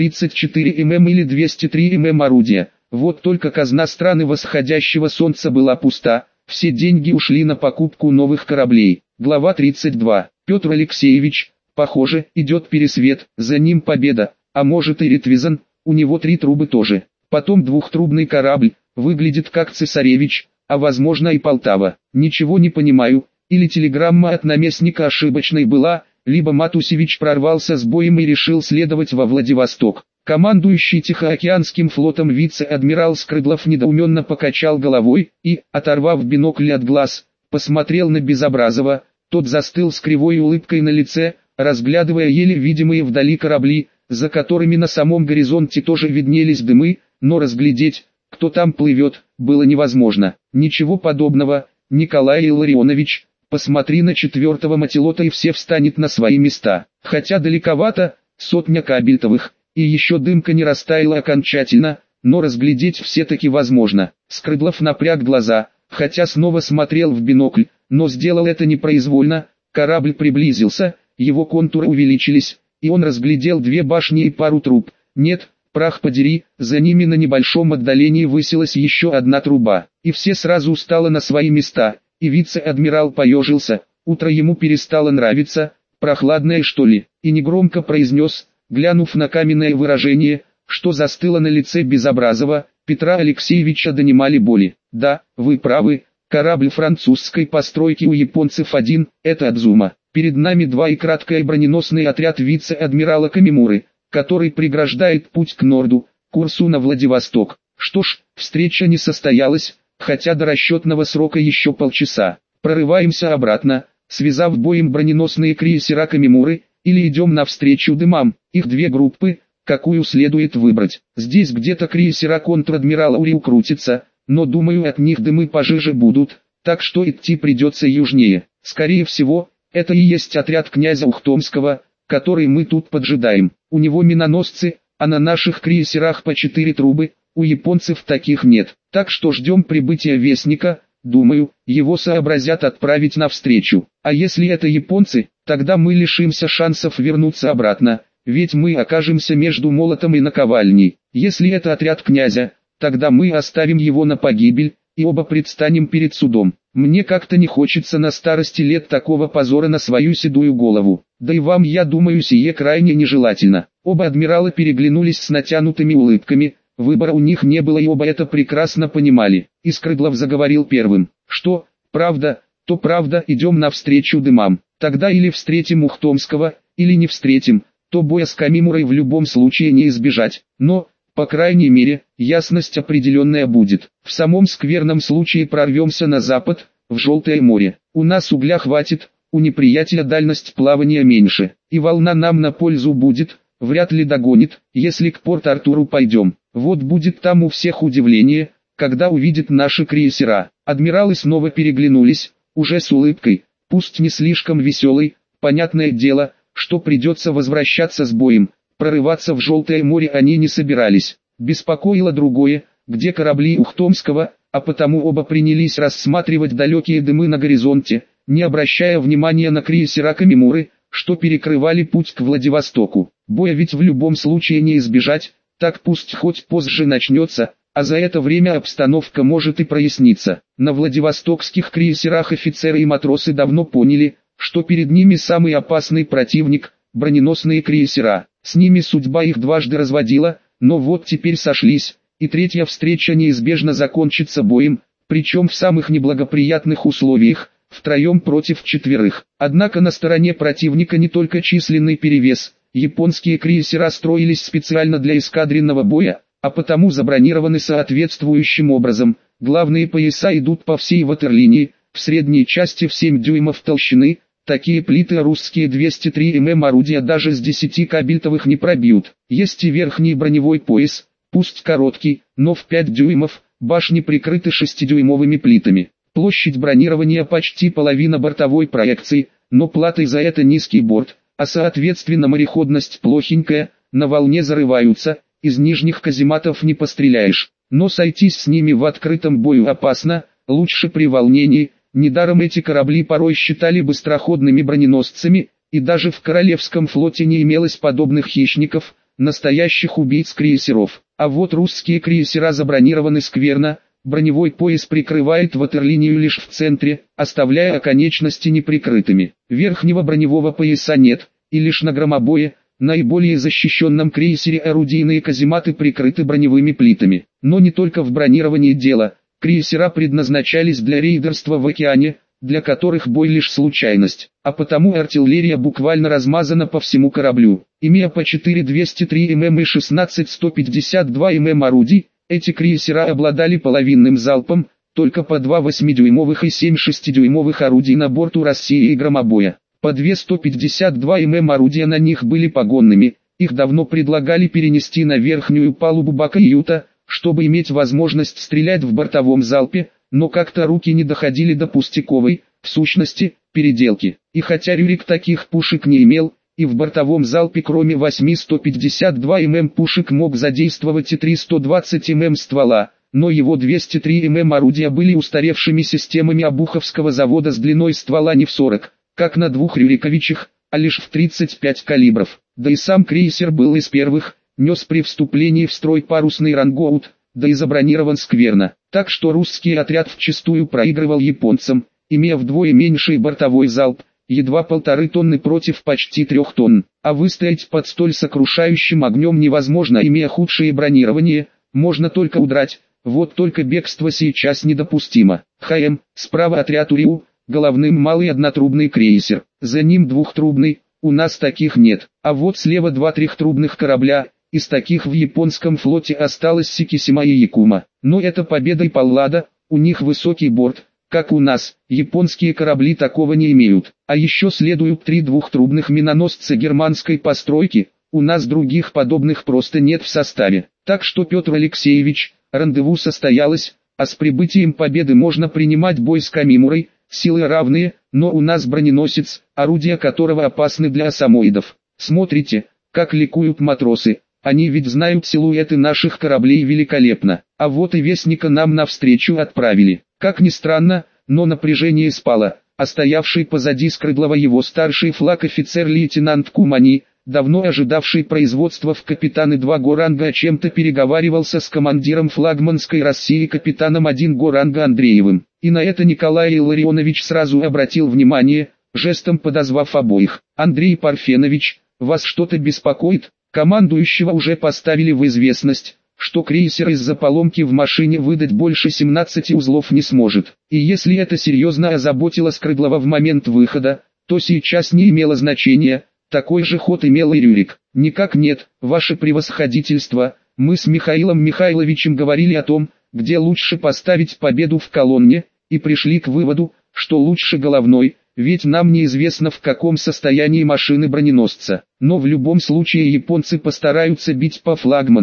234 мм или 203 мм орудия. Вот только казна страны восходящего солнца была пуста, все деньги ушли на покупку новых кораблей. Глава 32. Петр Алексеевич, похоже, идет пересвет, за ним победа, а может и Ретвизан, у него 3 трубы тоже. Потом двухтрубный корабль, выглядит как цесаревич, а возможно и Полтава. Ничего не понимаю, или телеграмма от наместника ошибочной была, либо Матусевич прорвался с боем и решил следовать во Владивосток. Командующий Тихоокеанским флотом вице-адмирал Скрыдлов недоуменно покачал головой и, оторвав бинокль от глаз, посмотрел на Безобразова. Тот застыл с кривой улыбкой на лице, разглядывая еле видимые вдали корабли, за которыми на самом горизонте тоже виднелись дымы, но разглядеть, кто там плывет, было невозможно. Ничего подобного, Николай Илларионович, посмотри на 4-го мотилота и все встанет на свои места. Хотя далековато, 100 кабельтовых, и еще дымка не растаяла окончательно, но разглядеть все-таки возможно. Скрыдлов напряг глаза, хотя снова смотрел в бинокль, но сделал это непроизвольно. Корабль приблизился, его контуры увеличились, и он разглядел 2 башни и пару труб. Нет, прах подери, за ними на небольшом отдалении высилась еще одна труба. И все сразу устало на свои места, и вице-адмирал поежился, утро ему перестало нравиться, прохладное что ли, и негромко произнес, глянув на каменное выражение, что застыло на лице Безобразова, Петра Алексеевича донимали боли. Да, вы правы, корабль французской постройки у японцев один, это Адзума. Перед нами 2 и краткий броненосный отряд вице-адмирала Камимуры, который преграждает путь к Норду, курсу на Владивосток. Что ж, встреча не состоялась, хотя до расчетного срока еще полчаса. Прорываемся обратно, связав боем броненосные крейсера Камимуры, или идем навстречу дымам. Их 2 группы, какую следует выбрать. Здесь где-то крейсера контр-адмирала Уриу крутится, но думаю от них дымы пожиже будут, так что идти придется южнее. Скорее всего, это и есть отряд князя Ухтомского, который мы тут поджидаем. У него миноносцы, а на наших крейсерах по 4 трубы, у японцев таких нет. Так что ждем прибытия Вестника, думаю, его сообразят отправить навстречу. А если это японцы, тогда мы лишимся шансов вернуться обратно, ведь мы окажемся между молотом и наковальней. Если это отряд князя, тогда мы оставим его на погибель, и оба предстанем перед судом. Мне как-то не хочется на старости лет такого позора на свою седую голову. Да и вам, я думаю, сие крайне нежелательно. Оба адмирала переглянулись с натянутыми улыбками, выбора у них не было и оба это прекрасно понимали. И Скрыдлов заговорил первым. Что, правда, то правда, идем навстречу дымам. Тогда или встретим Ухтомского, или не встретим, то боя с Камимурой в любом случае не избежать. Но, по крайней мере, ясность определенная будет. В самом скверном случае прорвемся на запад, в Желтое море. У нас угля хватит, у неприятеля дальность плавания меньше, и волна нам на пользу будет, вряд ли догонит, если к Порт-Артуру пойдем. Вот будет там у всех удивление, когда увидит наши крейсера. Адмиралы снова переглянулись, уже с улыбкой, пусть не слишком веселой. Понятное дело, что придется возвращаться с боем, прорываться в Желтое море они не собирались. Беспокоило другое, где корабли Ухтомского, а потому оба принялись рассматривать далекие дымы на горизонте, не обращая внимания на крейсера Камимуры, что перекрывали путь к Владивостоку. Боя ведь в любом случае не избежать, так пусть хоть позже начнется, а за это время обстановка может и проясниться. На владивостокских крейсерах офицеры и матросы давно поняли, что перед ними самый опасный противник – броненосные крейсера. С ними судьба их дважды разводила, но вот теперь сошлись, и третья встреча неизбежно закончится боем, причем в самых неблагоприятных условиях, втроем против четверых. Однако на стороне противника не только численный перевес, японские крейсера строились специально для эскадренного боя, а потому забронированы соответствующим образом. Главные пояса идут по всей ватерлинии, в средней части в 7 дюймов толщины. Такие плиты русские 203 мм орудия даже с 10 кабельтовых не пробьют. Есть и верхний броневой пояс, пусть короткий, но в 5 дюймов, башни прикрыты 6-дюймовыми плитами. Площадь бронирования почти половина бортовой проекции, но платой за это низкий борт, а соответственно мореходность плохенькая, на волне зарываются, из нижних казематов не постреляешь. Но сойтись с ними в открытом бою опасно, лучше при волнении. Недаром эти корабли порой считали быстроходными броненосцами, и даже в Королевском флоте не имелось подобных хищников, настоящих убийц крейсеров. А вот русские крейсера забронированы скверно, броневой пояс прикрывает ватерлинию лишь в центре, оставляя оконечности неприкрытыми. Верхнего броневого пояса нет, и лишь на громобое, наиболее защищенном крейсере орудийные казематы прикрыты броневыми плитами. Но не только в бронировании дело. Крейсера предназначались для рейдерства в океане, для которых бой лишь случайность, а потому артиллерия буквально размазана по всему кораблю. Имея по 4 203 мм и 16 152 мм орудий, эти крейсера обладали половинным залпом, только по 2 8-дюймовых и 7 6-дюймовых орудий на борту России и громобоя. По 2 152 мм орудия на них были погонными, их давно предлагали перенести на верхнюю палубу бака-юта, чтобы иметь возможность стрелять в бортовом залпе, но как-то руки не доходили до пустяковой, в сущности, переделки. И хотя Рюрик таких пушек не имел, и в бортовом залпе кроме 8 152 мм пушек мог задействовать и 3 120 мм ствола, но его 203 мм орудия были устаревшими системами Обуховского завода с длиной ствола не в 40, как на двух Рюриковичах, а лишь в 35 калибров. Да и сам крейсер был из первых, нес при вступлении в строй парусный рангоут, да и забронирован скверно. Так что русский отряд вчистую проигрывал японцам, имея вдвое меньший бортовой залп, едва 1,5 тонны против почти 3 тонн. А выстоять под столь сокрушающим огнем невозможно, имея худшее бронирование, можно только удрать, вот только бегство сейчас недопустимо. ХМ, справа отряд Уриу, головным малый однотрубный крейсер, за ним двухтрубный, у нас таких нет, а вот слева 2 трехтрубных корабля. Из таких в японском флоте осталось Сикисима и Якума. Но это победа и Паллада, у них высокий борт, как у нас, японские корабли такого не имеют. А еще следуют 3 двухтрубных миноносца германской постройки, у нас других подобных просто нет в составе. Так что, Петр Алексеевич, рандеву состоялось, а с прибытием победы можно принимать бой с Камимурой, силы равные, но у нас броненосец, орудия которого опасны для осамоидов. Смотрите, как ликуют матросы. Они ведь знают силуэты наших кораблей великолепно, а вот и вестника нам навстречу отправили. Как ни странно, но напряжение спало, а стоявший позади Скрыдлова его старший флаг-офицер-лейтенант Кумани, давно ожидавший производства в капитаны 2 го-ранга, о чем-то переговаривался с командиром флагманской России капитаном 1 го-ранга Андреевым. И на это Николай Илларионович сразу обратил внимание, жестом подозвав обоих. «Андрей Парфенович, вас что-то беспокоит?» Командующего уже поставили в известность, что крейсер из-за поломки в машине выдать больше 17 узлов не сможет. И если это серьезно озаботило Скрыдлова в момент выхода, то сейчас не имело значения, такой же ход имел и Рюрик. «Никак нет, ваше превосходительство, мы с Михаилом Михайловичем говорили о том, где лучше поставить победу в колонне, и пришли к выводу, что лучше головной, ведь нам неизвестно в каком состоянии машины броненосца. Но в любом случае японцы постараются бить по флагману,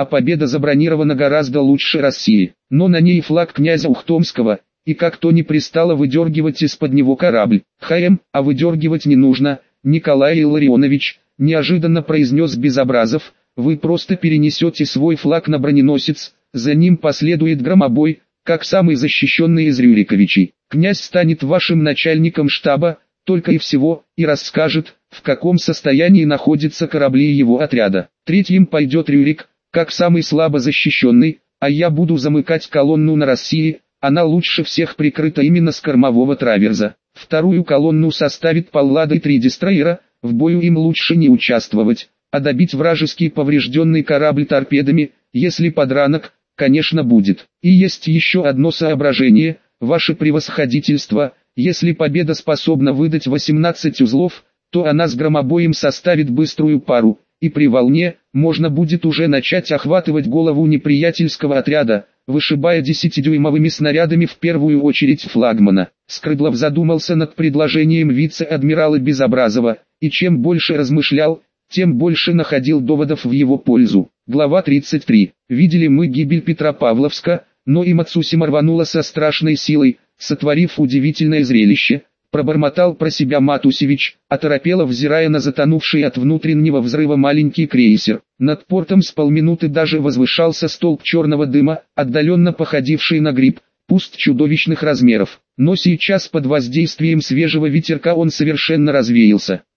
а победа забронирована гораздо лучше России. Но на ней флаг князя Ухтомского, и как-то не пристало выдергивать из-под него корабль. А выдергивать не нужно, Николай Илларионович, неожиданно произнес Безобразов, вы просто перенесете свой флаг на броненосец, за ним последует громобой, как самый защищенный из Рюриковичей. Князь станет вашим начальником штаба, только и всего, и расскажет, в каком состоянии находятся корабли его отряда. Третьим пойдет Рюрик, как самый слабо защищенный, а я буду замыкать колонну на России, она лучше всех прикрыта именно с кормового траверза. Вторую колонну составит Паллада и 3 дестройера, в бою им лучше не участвовать, а добить вражеский поврежденный корабль торпедами, если подранок, конечно будет. И есть еще одно соображение, ваше превосходительство, если победа способна выдать 18 узлов, то она с громобоем составит быструю пару, и при волне, можно будет уже начать охватывать голову неприятельского отряда, вышибая 10-дюймовыми снарядами в первую очередь флагмана. Скрыдлов задумался над предложением вице-адмирала Безобразова, и чем больше размышлял, тем больше находил доводов в его пользу. Глава 33. Видели мы гибель Петропавловска, но и Мацусима рванула со страшной силой, сотворив удивительное зрелище. Пробормотал про себя Матусевич, оторопело взирая на затонувший от внутреннего взрыва маленький крейсер. Над портом с полминуты даже возвышался столб черного дыма, отдаленно походивший на гриб, пуст чудовищных размеров. Но сейчас под воздействием свежего ветерка он совершенно развеялся.